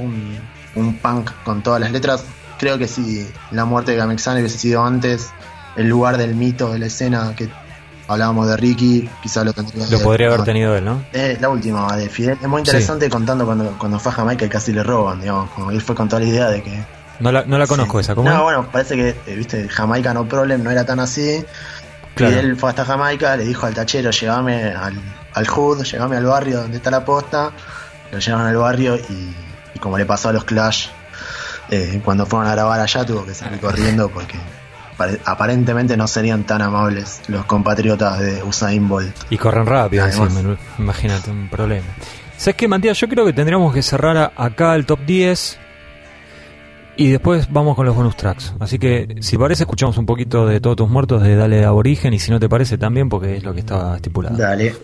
un punk con todas las letras. Creo que si la muerte de Gamexane hubiese sido antes, el lugar del mito de la escena que hablábamos de Ricky, quizás lo tendría. Lo podría haber tenido él, ¿no? La última de Fidel es muy interesante, contando cuando fue a Jamaica y casi le roban, digamos, como él fue con toda la idea de que no la conozco esa, ¿cómo? No, bueno, parece que viste, Jamaica No Problem no era tan así. Claro. Fidel fue hasta Jamaica, le dijo al tachero: llévame al hood, llévame al barrio donde está la posta. Lo llevaron al barrio y como le pasó a los Clash, cuando fueron a grabar allá, tuvo que salir corriendo porque aparentemente no serían tan amables los compatriotas de Usain Bolt. Y corren rápido, imagínate, un problema. ¿Sabes qué, Matías? Yo creo que tendríamos que cerrar acá el top 10 y después vamos con los bonus tracks. Así que, si parece, escuchamos un poquito de Todos Tus Muertos de Dale Aborigen, y si no te parece también, porque es lo que estaba estipulado. Dale.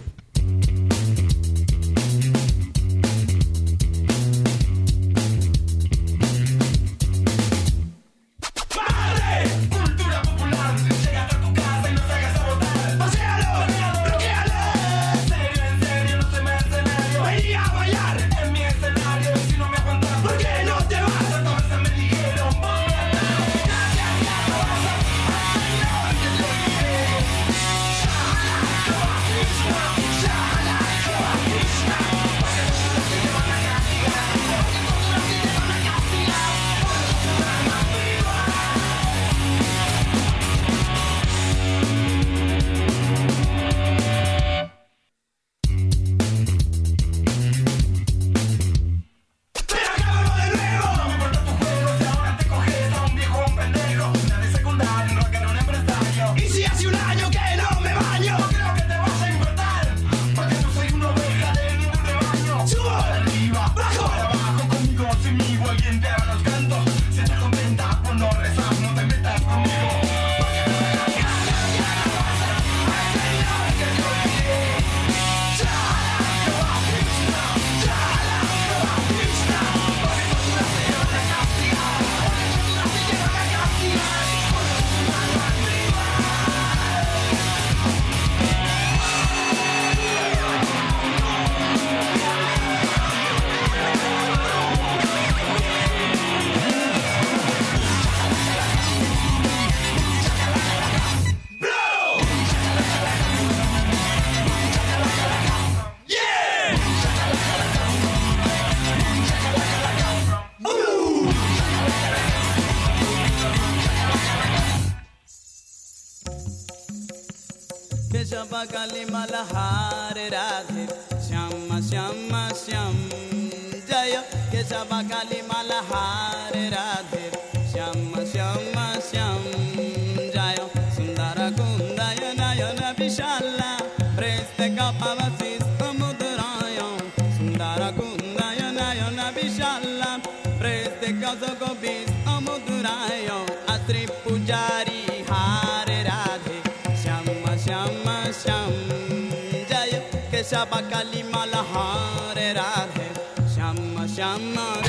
Keshavakali Malahar Radhe Shyam Shyam Shyam Jaya Keshavakali Malahar Radhe Shyam Shyam Shyam Jaya Sundara Kundaya Nayana Vishala Preste Kapavasis Mudraya Sundara Kundaya Nayana Vishala Preste Kazogobis Mudraya Atri Pujari Hare Radhe Shyam Shyam Jaya Keshavakali Malahar Radhe Shyam Shyam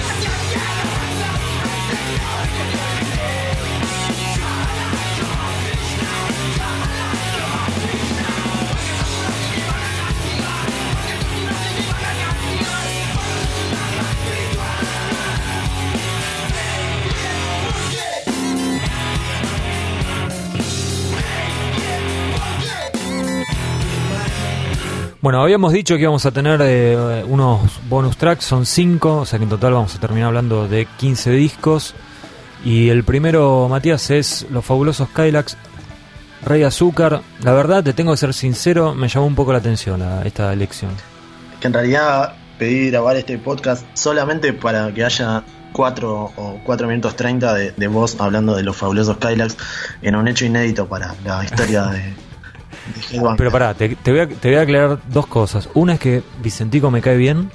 Bueno, habíamos dicho que íbamos a tener unos bonus tracks, son 5, o sea que en total vamos a terminar hablando de 15 discos. Y el primero, Matías, es Los Fabulosos Cadillacs, Rey Azúcar. La verdad, te tengo que ser sincero, me llamó un poco la atención esta elección. Que en realidad pedí grabar este podcast solamente para que haya 4 minutos 30 de voz hablando de Los Fabulosos Cadillacs, en un hecho inédito para la historia de Headbangers. Pero pará, te voy a aclarar dos cosas. Una es que Vicentico me cae bien.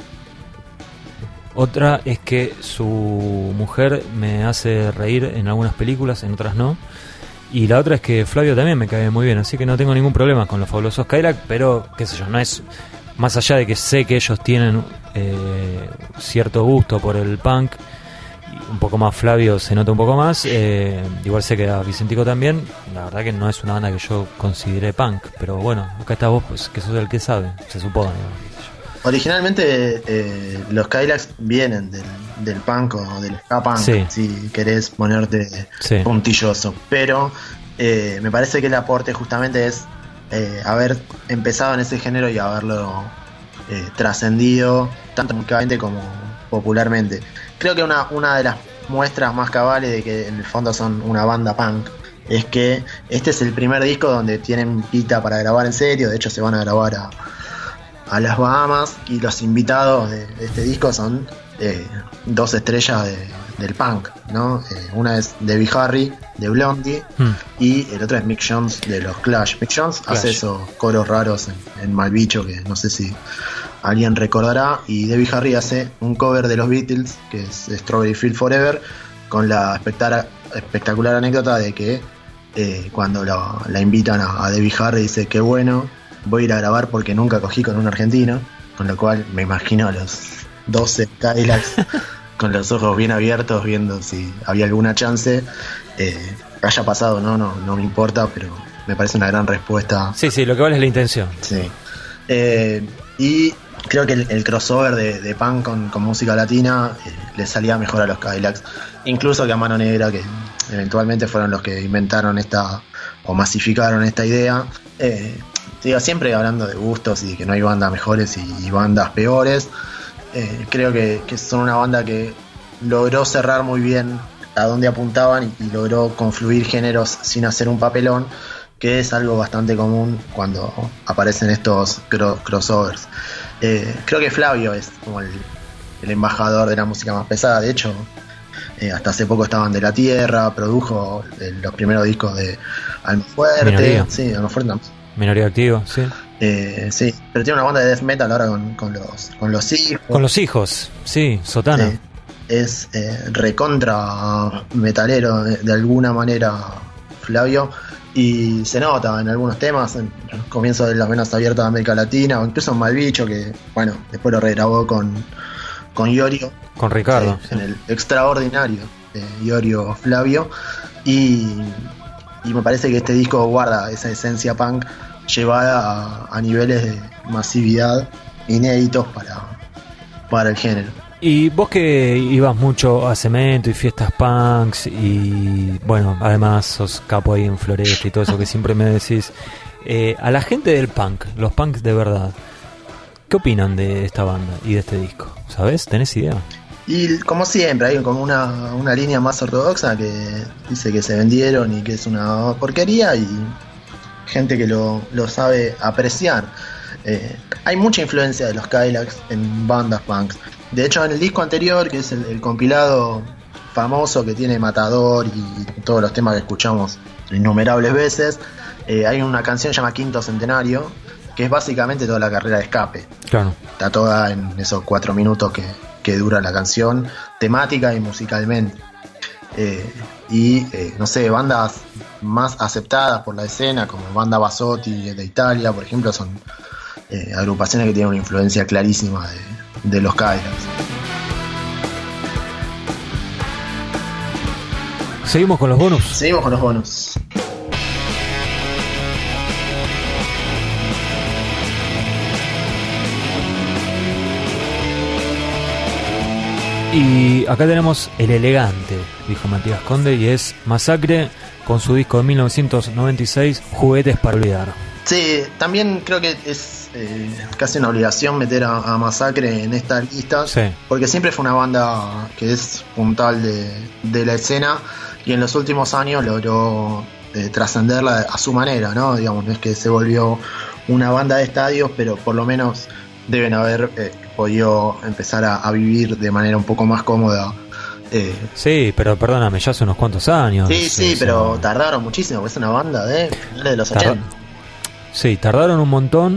Otra es que su mujer me hace reír en algunas películas, en otras no. Y la otra es que Flavio también me cae muy bien. Así que no tengo ningún problema con Los Fabulosos Cadillacs. Pero, qué sé yo, no es... Más allá de que sé que ellos tienen cierto gusto por el punk, un poco más Flavio se nota un poco más, igual sé que a Vicentico también. La verdad que no es una banda que yo consideré punk, pero bueno, acá está vos, pues, que sos el que sabe, se supone, ¿no? Originalmente los Cadillacs vienen del punk o del ska punk, sí, si querés ponerte puntilloso, pero me parece que el aporte justamente es haber empezado en ese género y haberlo trascendido tanto musicalmente como popularmente. Creo que una de las muestras más cabales de que en el fondo son una banda punk es que este es el primer disco donde tienen pita para grabar en serio. De hecho se van a grabar a las Bahamas, y los invitados de este disco son 2 estrellas del punk, ¿no? Una es Debbie Harry de Blondie y el otro es Mick Jones de los Clash. Mick Jones hace esos coros raros en Malbicho que no sé si alguien recordará, y Debbie Harry hace un cover de los Beatles que es Strawberry Fields Forever, con la espectacular anécdota de que cuando la invitan a Debbie Harry dice: qué bueno, voy a ir a grabar porque nunca cogí con un argentino, con lo cual me imagino a los 12 Cadillacs con los ojos bien abiertos viendo si había alguna chance. Haya pasado, no me importa, pero me parece una gran respuesta. Sí, lo que vale es la intención. Sí. Y creo que el crossover de punk con música latina le salía mejor a los Cadillacs, incluso que a Mano Negra, que eventualmente fueron los que inventaron o masificaron esta idea. Siempre hablando de gustos y que no hay bandas mejores y bandas peores. Creo que son una banda que logró cerrar muy bien a dónde apuntaban y logró confluir géneros sin hacer un papelón, que es algo bastante común cuando aparecen estos crossovers. Creo que Flavio es como el embajador de la música más pesada. De hecho, hasta hace poco estaban De la Tierra, produjo los primeros discos de Almafuerte. Minoría. Sí, Almafuerte también. Minoría Activa, sí. Sí, pero tiene una banda de death metal ahora con los hijos. Con los hijos, sí, Sotana. Sí. Es recontra metalero de alguna manera Flavio, y se nota en algunos temas, en el comienzo de las venas abiertas de América Latina, o incluso en Malbicho, que bueno, después lo regrabó con Iorio, con Ricardo, en el extraordinario Iorio Flavio, y me parece que este disco guarda esa esencia punk llevada a niveles de masividad inéditos para el género. Y vos que ibas mucho a Cemento y fiestas punks, y bueno, además sos capo ahí en Floresta y todo eso que siempre me decís, a la gente del punk, los punks de verdad, ¿qué opinan de esta banda y de este disco? ¿Sabés? ¿Tenés idea? Y como siempre, hay como una línea más ortodoxa que dice que se vendieron y que es una porquería, y gente que lo sabe apreciar. Hay mucha influencia de los Cadillacs en bandas punk. De hecho, en el disco anterior, que es el compilado famoso que tiene Matador y todos los temas que escuchamos innumerables veces, hay una canción llamada Quinto Centenario, que es básicamente toda la carrera de Escape. Claro. Está toda en esos 4 minutos que dura la canción, temática y musicalmente. No sé, bandas más aceptadas por la escena, como Banda Basotti de Italia, por ejemplo, son agrupaciones que tienen una influencia clarísima de los Cadillacs. ¿Seguimos con los bonus? Seguimos con los bonus. Y acá tenemos El Elegante, dijo Matías Conde, y es Masacre con su disco de 1996, Juguetes para Olvidar. Sí, también creo que es casi una obligación meter a Masacre en esta lista, sí, porque siempre fue una banda que es puntal de la escena y en los últimos años logró trascenderla a su manera, ¿no? Digamos, no es que se volvió una banda de estadios, pero por lo menos deben haber podido empezar a vivir de manera un poco más cómoda. Sí, pero perdóname, ya hace unos cuantos años. Sí, pero tardaron muchísimo, porque es una banda de finales de los 80. Sí, tardaron un montón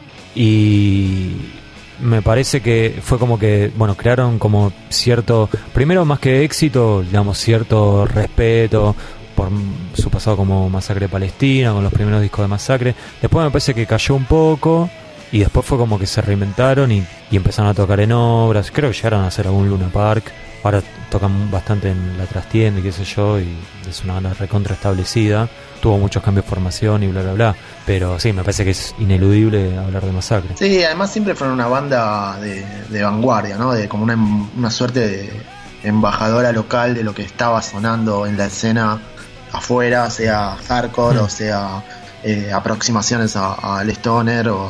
y me parece que fue como que, bueno, crearon como cierto, primero más que éxito, digamos, cierto respeto por su pasado como Masacre Palestina, con los primeros discos de Masacre. Después me parece que cayó un poco y después fue como que se reinventaron y empezaron a tocar en obras. Creo que llegaron a hacer algún Luna Park. Ahora tocan bastante en la trastienda y qué sé yo, y es una banda recontra establecida. Tuvo muchos cambios de formación y bla bla bla, pero sí, me parece que es ineludible hablar de Masacre. Sí, además siempre fueron una banda de vanguardia, ¿no? De como una suerte de embajadora local de lo que estaba sonando en la escena afuera, sea hardcore o sea aproximaciones al stoner o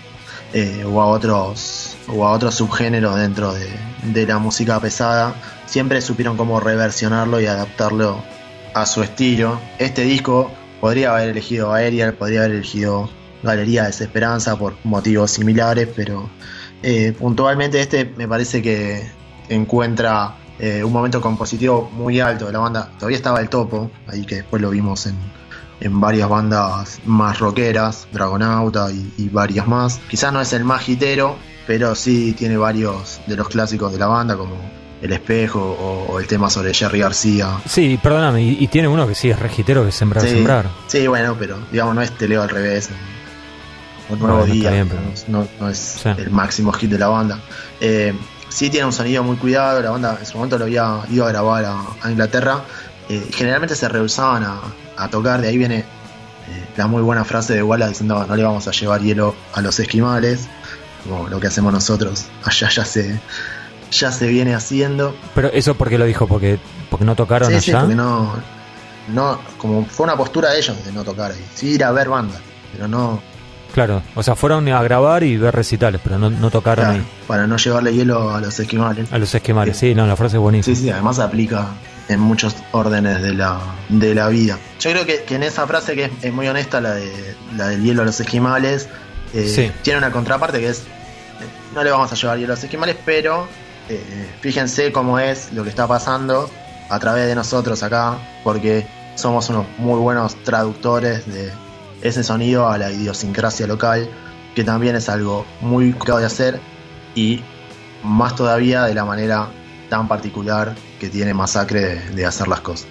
a otros subgéneros dentro de la música pesada. Siempre supieron cómo reversionarlo y adaptarlo a su estilo. Este disco podría haber elegido Aerial, podría haber elegido Galería Desesperanza por motivos similares, pero puntualmente este me parece que encuentra un momento compositivo muy alto de la banda. Todavía estaba el Topo, ahí que después lo vimos en varias bandas más rockeras, Dragonauta y varias más. Quizás no es el más hitero, pero sí tiene varios de los clásicos de la banda, como El Espejo o el tema sobre Jerry García. Sí, perdóname, y tiene uno que sí es regitero, que es Sembrar, sí, Sembrar. Sí, bueno, pero digamos no es Te Leo al Revés o Nuevo Día, bien, pero no es sí, el máximo hit de la banda. Sí tiene un sonido muy cuidado. La banda en su momento lo había ido a grabar a Inglaterra. Generalmente se rehusaban a tocar. De ahí viene la muy buena frase de Wallace diciendo: no le vamos a llevar hielo a los esquimales, como lo que hacemos nosotros allá ya se viene haciendo. Pero eso, ¿por qué lo dijo? ¿Porque no tocaron sí, allá? Sí, porque no, como fue una postura de ellos de no tocar ahí. Sí, ir a ver bandas, pero no. Claro, o sea, fueron a grabar y ver recitales, pero no tocaron, claro, ahí. Para no llevarle hielo a los esquimales. A los esquimales, sí, no, la frase es buenísima. Sí, además aplica en muchos órdenes de la vida. Yo creo que en esa frase, que es muy honesta, la del hielo a los esquimales, sí, tiene una contraparte que es: no le vamos a llevar hielo a los esquimales, pero fíjense cómo es lo que está pasando a través de nosotros acá, porque somos unos muy buenos traductores de ese sonido a la idiosincrasia local, que también es algo muy complicado de hacer, y más todavía de la manera tan particular que tiene Masacre de hacer las cosas.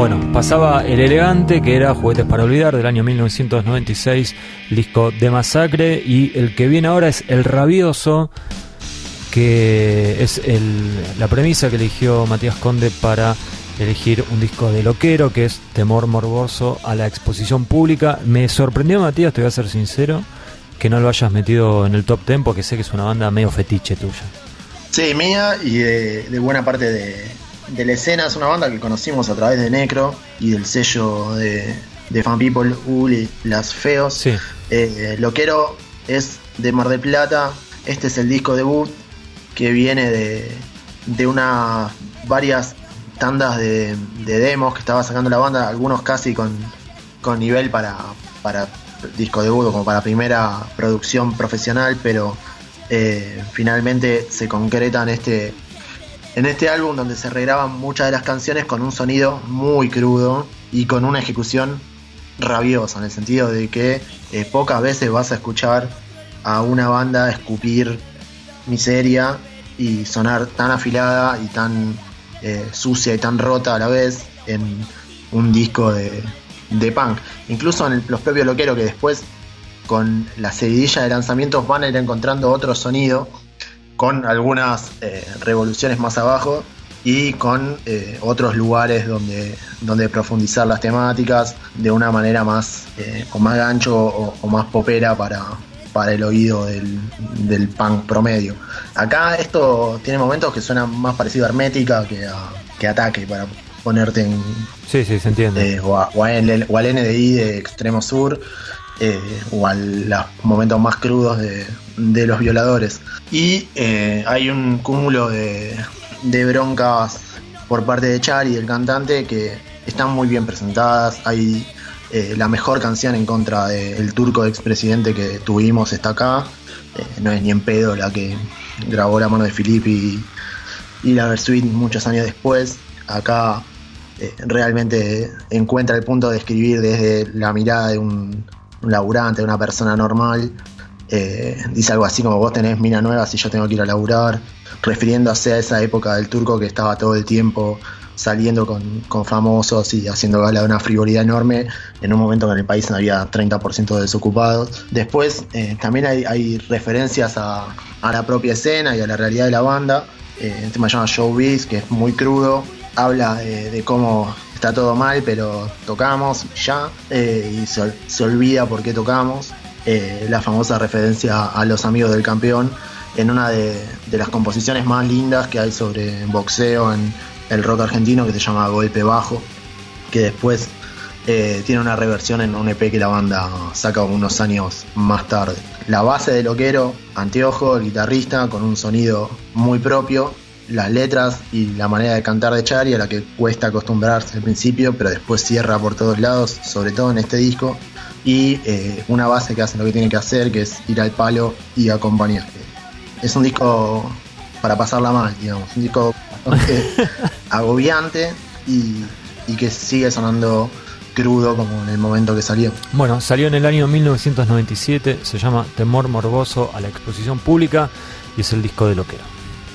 Bueno, pasaba El Elegante, que era Juguetes para Olvidar, del año 1996, el disco de Masacre, y el que viene ahora es El Rabioso, que es la premisa que eligió Matías Conde para elegir un disco de loquero, que es Temor Morboso a la Exposición Pública. Me sorprendió, Matías, te voy a ser sincero, que no lo hayas metido en el top 10, porque sé que es una banda medio fetiche tuya. Sí, mía y de buena parte de la escena. Es una banda que conocimos a través de Necro y del sello de Fan People, Uli, Las Feos. Sí. Loquero es de Mar del Plata. Este es el disco debut que viene de unas varias tandas de demos que estaba sacando la banda, algunos casi con nivel para disco debut o como para primera producción profesional, pero finalmente se concreta en este álbum, donde se regraban muchas de las canciones con un sonido muy crudo y con una ejecución rabiosa, en el sentido de que pocas veces vas a escuchar a una banda escupir miseria y sonar tan afilada y tan sucia y tan rota a la vez en un disco de punk. Incluso en los propios loqueros, que después con la seguidilla de lanzamientos van a ir encontrando otro sonido, con algunas revoluciones más abajo y con otros lugares donde profundizar las temáticas de una manera más o más gancho o más popera para el oído del punk promedio. Acá esto tiene momentos que suenan más parecido a Hermética que a Ataque, para ponerte en... Sí, se entiende. O al NDI de Extremo Sur, o a los momentos más crudos de Los Violadores. Y hay un cúmulo de broncas por parte de Chari, el cantante, que están muy bien presentadas. Hay la mejor canción en contra del turco expresidente que tuvimos está acá. No es ni en pedo la que grabó La Mano de Filippi y la Versuit muchos años después. Acá realmente encuentra el punto de escribir desde la mirada de un laburante, de una persona normal. Dice algo así como: vos tenés mina nueva si yo tengo que ir a laburar, refiriéndose a esa época del turco que estaba todo el tiempo saliendo con famosos y haciendo gala de una frivolidad enorme en un momento que en el país había 30% de desocupados. Después también hay referencias a la propia escena y a la realidad de la banda. El tema se llama Showbiz, que es muy crudo, habla de cómo está todo mal, pero tocamos ya, y se olvida por qué tocamos. La famosa referencia a Los Amigos del Campeón en una de las composiciones más lindas que hay sobre boxeo en el rock argentino, que se llama Golpe Bajo, que después tiene una reversión en un EP que la banda saca unos años más tarde. La base de Loquero, Anteojo, el guitarrista, con un sonido muy propio, las letras y la manera de cantar de Chari, a la que cuesta acostumbrarse al principio, pero después cierra por todos lados, sobre todo en este disco, y una base que hace lo que tiene que hacer, que es ir al palo y acompañar. Es un disco para pasarla mal, digamos, un disco bastante agobiante y que sigue sonando crudo como en el momento que salió. Bueno, salió en el año 1997, se llama Temor Morboso a la Exposición Pública y es el disco de Loquero.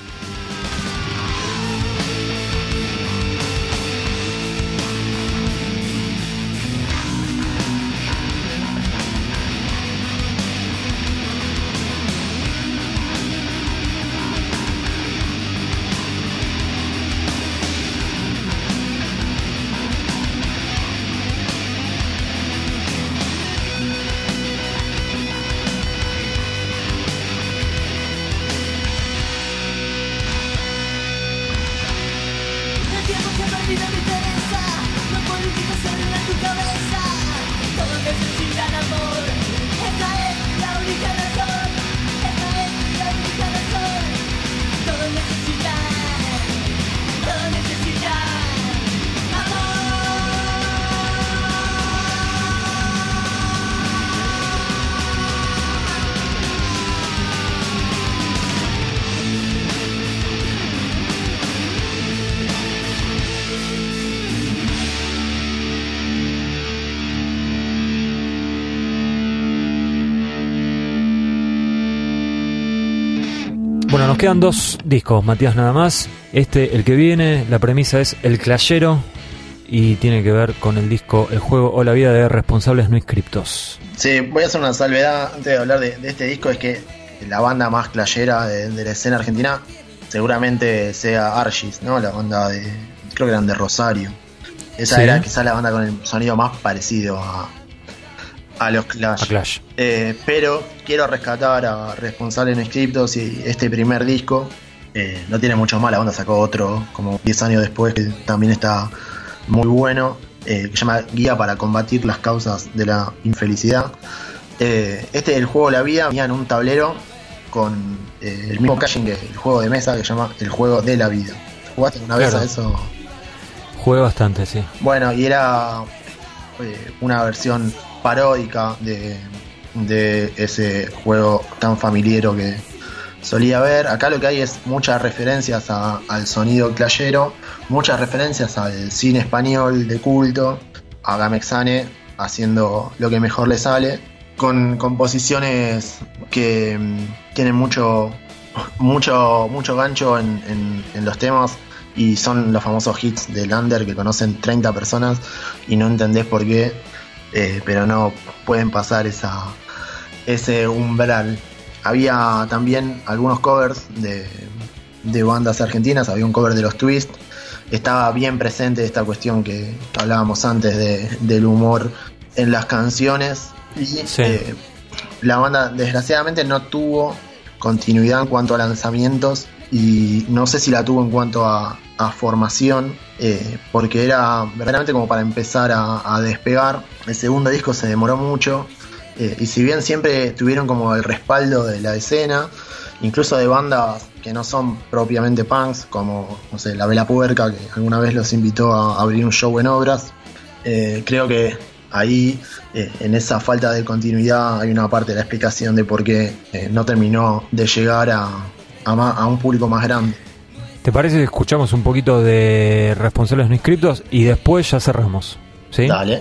Bueno, nos quedan 2 discos, Matías, nada más. El que viene, la premisa es El Clayero, y tiene que ver con el disco El juego o la vida de Responsables No Inscriptos. Sí, voy a hacer una salvedad antes de hablar de este disco, es que la banda más clayera de la escena argentina seguramente sea Argis, ¿no? La banda de, creo que eran de Rosario. Esa era quizás la banda con el sonido más parecido a los Clash. Pero quiero rescatar a Responsables No Inscriptos y este primer disco. No tiene mucho más, la banda sacó otro como 10 años después que también está muy bueno, que se llama Guía para combatir las causas de la infelicidad. El juego de la vida venía en un tablero con el mismo packaging que el juego de mesa, que se llama El juego de la vida. ¿Jugaste una vez a eso? Jugué bastante, sí. Bueno, y era una versión paródica de ese juego tan familiero que solía ver. Acá lo que hay es muchas referencias al sonido clayero, muchas referencias al cine español de culto, a Gamexane haciendo lo que mejor le sale, con composiciones que tienen mucho gancho en los temas, y son los famosos hits del under que conocen 30 personas y no entendés por qué, pero no pueden pasar ese umbral. Había también algunos covers de bandas argentinas, había un cover de los Twist. Estaba bien presente esta cuestión que hablábamos antes del humor en las canciones. Y la banda desgraciadamente no tuvo continuidad en cuanto a lanzamientos, y no sé si la tuvo en cuanto a formación, porque era verdaderamente como para empezar a despegar. El segundo disco se demoró mucho, y si bien siempre tuvieron como el respaldo de la escena, incluso de bandas que no son propiamente punks, como no sé, La Vela Puerca, que alguna vez los invitó a abrir un show en Obras, creo que ahí, en esa falta de continuidad, hay una parte de la explicación de por qué no terminó de llegar a un público más grande. ¿Te parece que escuchamos un poquito de Responsables No Inscriptos y después ya cerramos? ¿Sí? Dale.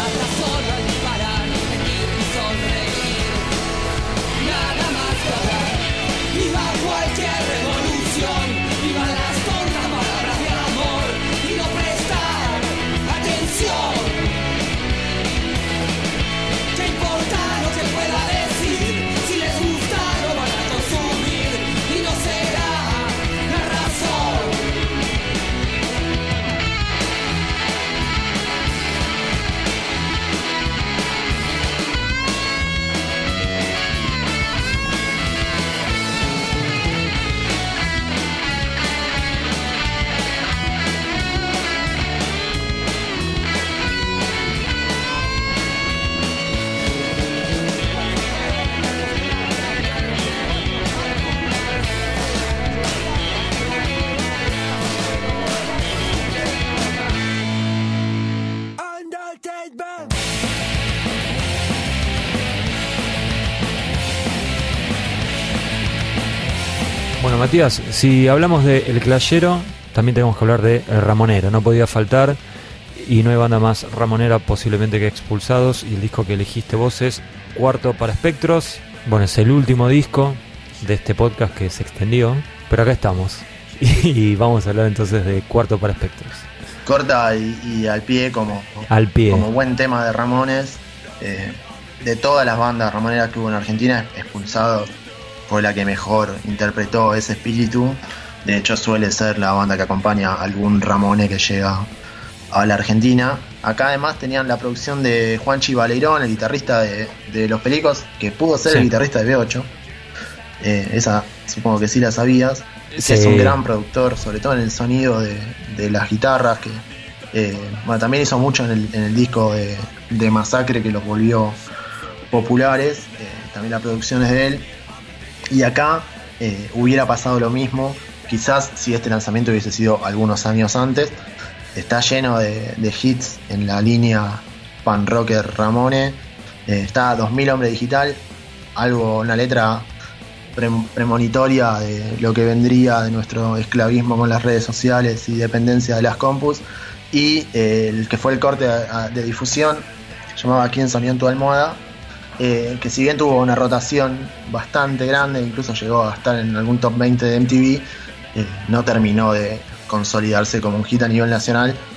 Bueno, Matías, si hablamos de El Clayero, también tenemos que hablar de El Ramonero. No podía faltar, y no hay banda más ramonera posiblemente que Expulsados, y el disco que elegiste vos es Cuarto para Espectros. Bueno, es el último disco de este podcast que se extendió, pero acá estamos y vamos a hablar entonces de Cuarto para Espectros. Corta y al pie como buen tema de Ramones. De todas las bandas ramoneras que hubo en Argentina, Expulsados fue la que mejor interpretó ese espíritu. De hecho, suele ser la banda que acompaña a algún Ramone que llega a la Argentina. Acá además tenían la producción de Juanchi Baleirón, el guitarrista de Los Pericos, que pudo ser el guitarrista de B8. Esa supongo que sí la sabías. Sí. Es un gran productor, sobre todo en el sonido de las guitarras, que también hizo mucho en el disco de Masacre, que los volvió populares. También la producción es de él. Y acá hubiera pasado lo mismo, quizás si este lanzamiento hubiese sido algunos años antes. Está lleno de hits en la línea pan rocker Ramone. Está 2000 Hombre Digital, una letra premonitoria de lo que vendría de nuestro esclavismo con las redes sociales y dependencia de las compus. Y el que fue el corte de difusión, se llamaba ¿Quién soñó en tu almohada? Que si bien tuvo una rotación bastante grande, incluso llegó a estar en algún top 20 de MTV, no terminó de consolidarse como un hit a nivel nacional,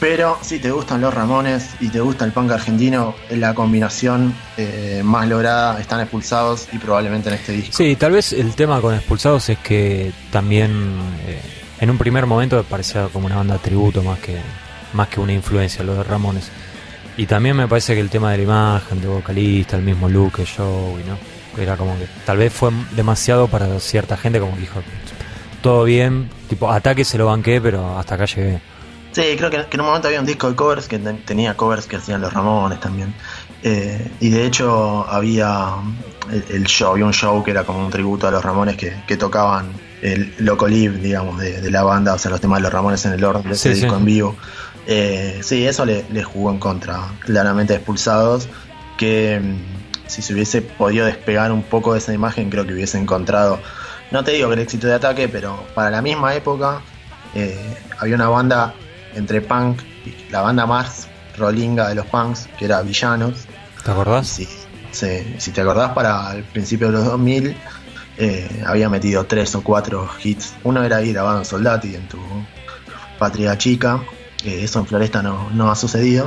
Pero si te gustan los Ramones y te gusta el punk argentino, la combinación más lograda están Expulsados y probablemente en este disco. Sí, tal vez el tema con Expulsados es que también en un primer momento parecía como una banda tributo más que una influencia, lo de Ramones. Y también me parece que el tema de la imagen, de vocalista, el mismo look que Joey, ¿no? Era como que tal vez fue demasiado para cierta gente, como que dijo, todo bien, tipo Ataque se lo banqué, pero hasta acá llegué. Sí, creo que en un momento había un disco de covers que tenía covers que hacían los Ramones también. Y de hecho había había un show que era como un tributo a los Ramones que tocaban el Loco Live, digamos, de la banda, o sea, los temas de los Ramones en el orden de ese disco en vivo. Sí, eso le jugó en contra, claramente Expulsados, que si se hubiese podido despegar un poco de esa imagen, creo que hubiese encontrado, no te digo que el éxito de Ataque, pero para la misma época había una banda entre punk, la banda más rolinga de los punks, que era Villanos. ¿Te acordás? Sí, si te acordás, para el principio de los 2000 había metido 3 o 4 hits. Uno era ahí grabado en Soldati, en tu patria chica. Eso en Floresta no ha sucedido.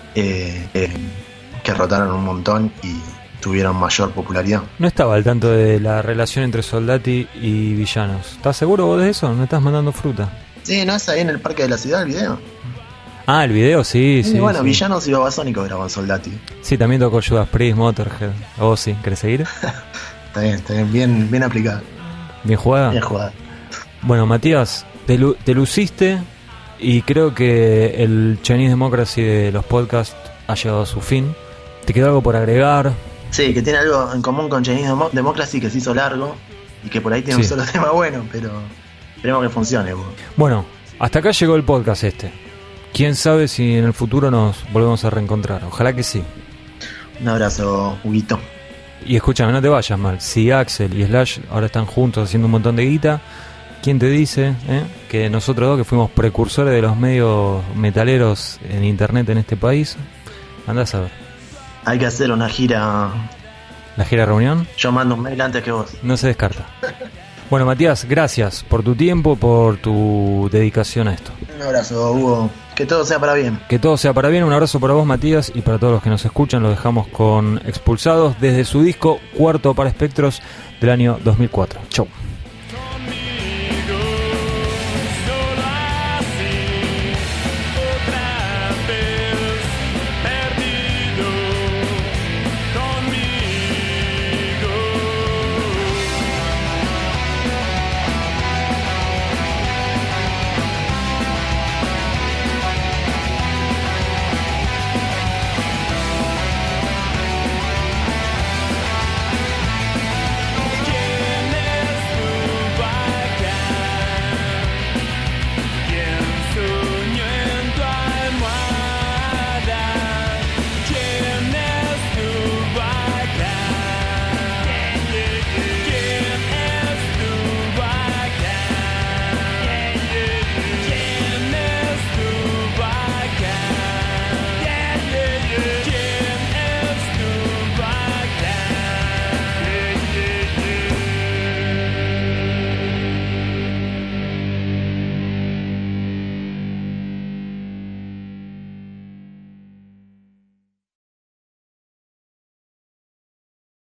Que rotaron un montón y tuvieron mayor popularidad. No estaba al tanto de la relación entre Soldati y Villanos. ¿Estás seguro vos de eso? ¿No estás mandando fruta? Sí, ¿no es ahí en el Parque de la Ciudad el video? Ah, el video, sí. Bueno, sí. Villanos y Babasónico graban Soldati. Sí, también tocó Judas Priest, Motorhead. ¿Vos sí? ¿Querés seguir? Está bien, bien aplicado. ¿Bien jugada? Bien jugada. Bueno, Matías, te luciste y creo que el Chinese Democracy de los podcasts ha llegado a su fin. ¿Te quedó algo por agregar? Sí, que tiene algo en común con Chinese Democracy, que se hizo largo y que por ahí tiene un solo tema bueno, pero esperemos que funcione. Bueno, hasta acá llegó el podcast este. ¿Quién sabe si en el futuro nos volvemos a reencontrar? Ojalá que sí. Un abrazo, Huguito. Y escúchame, no te vayas mal. Si Axel y Slash ahora están juntos haciendo un montón de guita, ¿quién te dice que nosotros dos, que fuimos precursores de los medios metaleros en internet en este país, andás a ver? Hay que hacer una gira. ¿La gira reunión? Yo mando un mail antes que vos. No se descarta. Bueno, Matías, gracias por tu tiempo, por tu dedicación a esto. Un abrazo, Hugo. Que todo sea para bien. Que todo sea para bien. Un abrazo para vos, Matías, y para todos los que nos escuchan. Lo dejamos con Expulsados desde su disco Cuarto para Espectros del año 2004. Chau.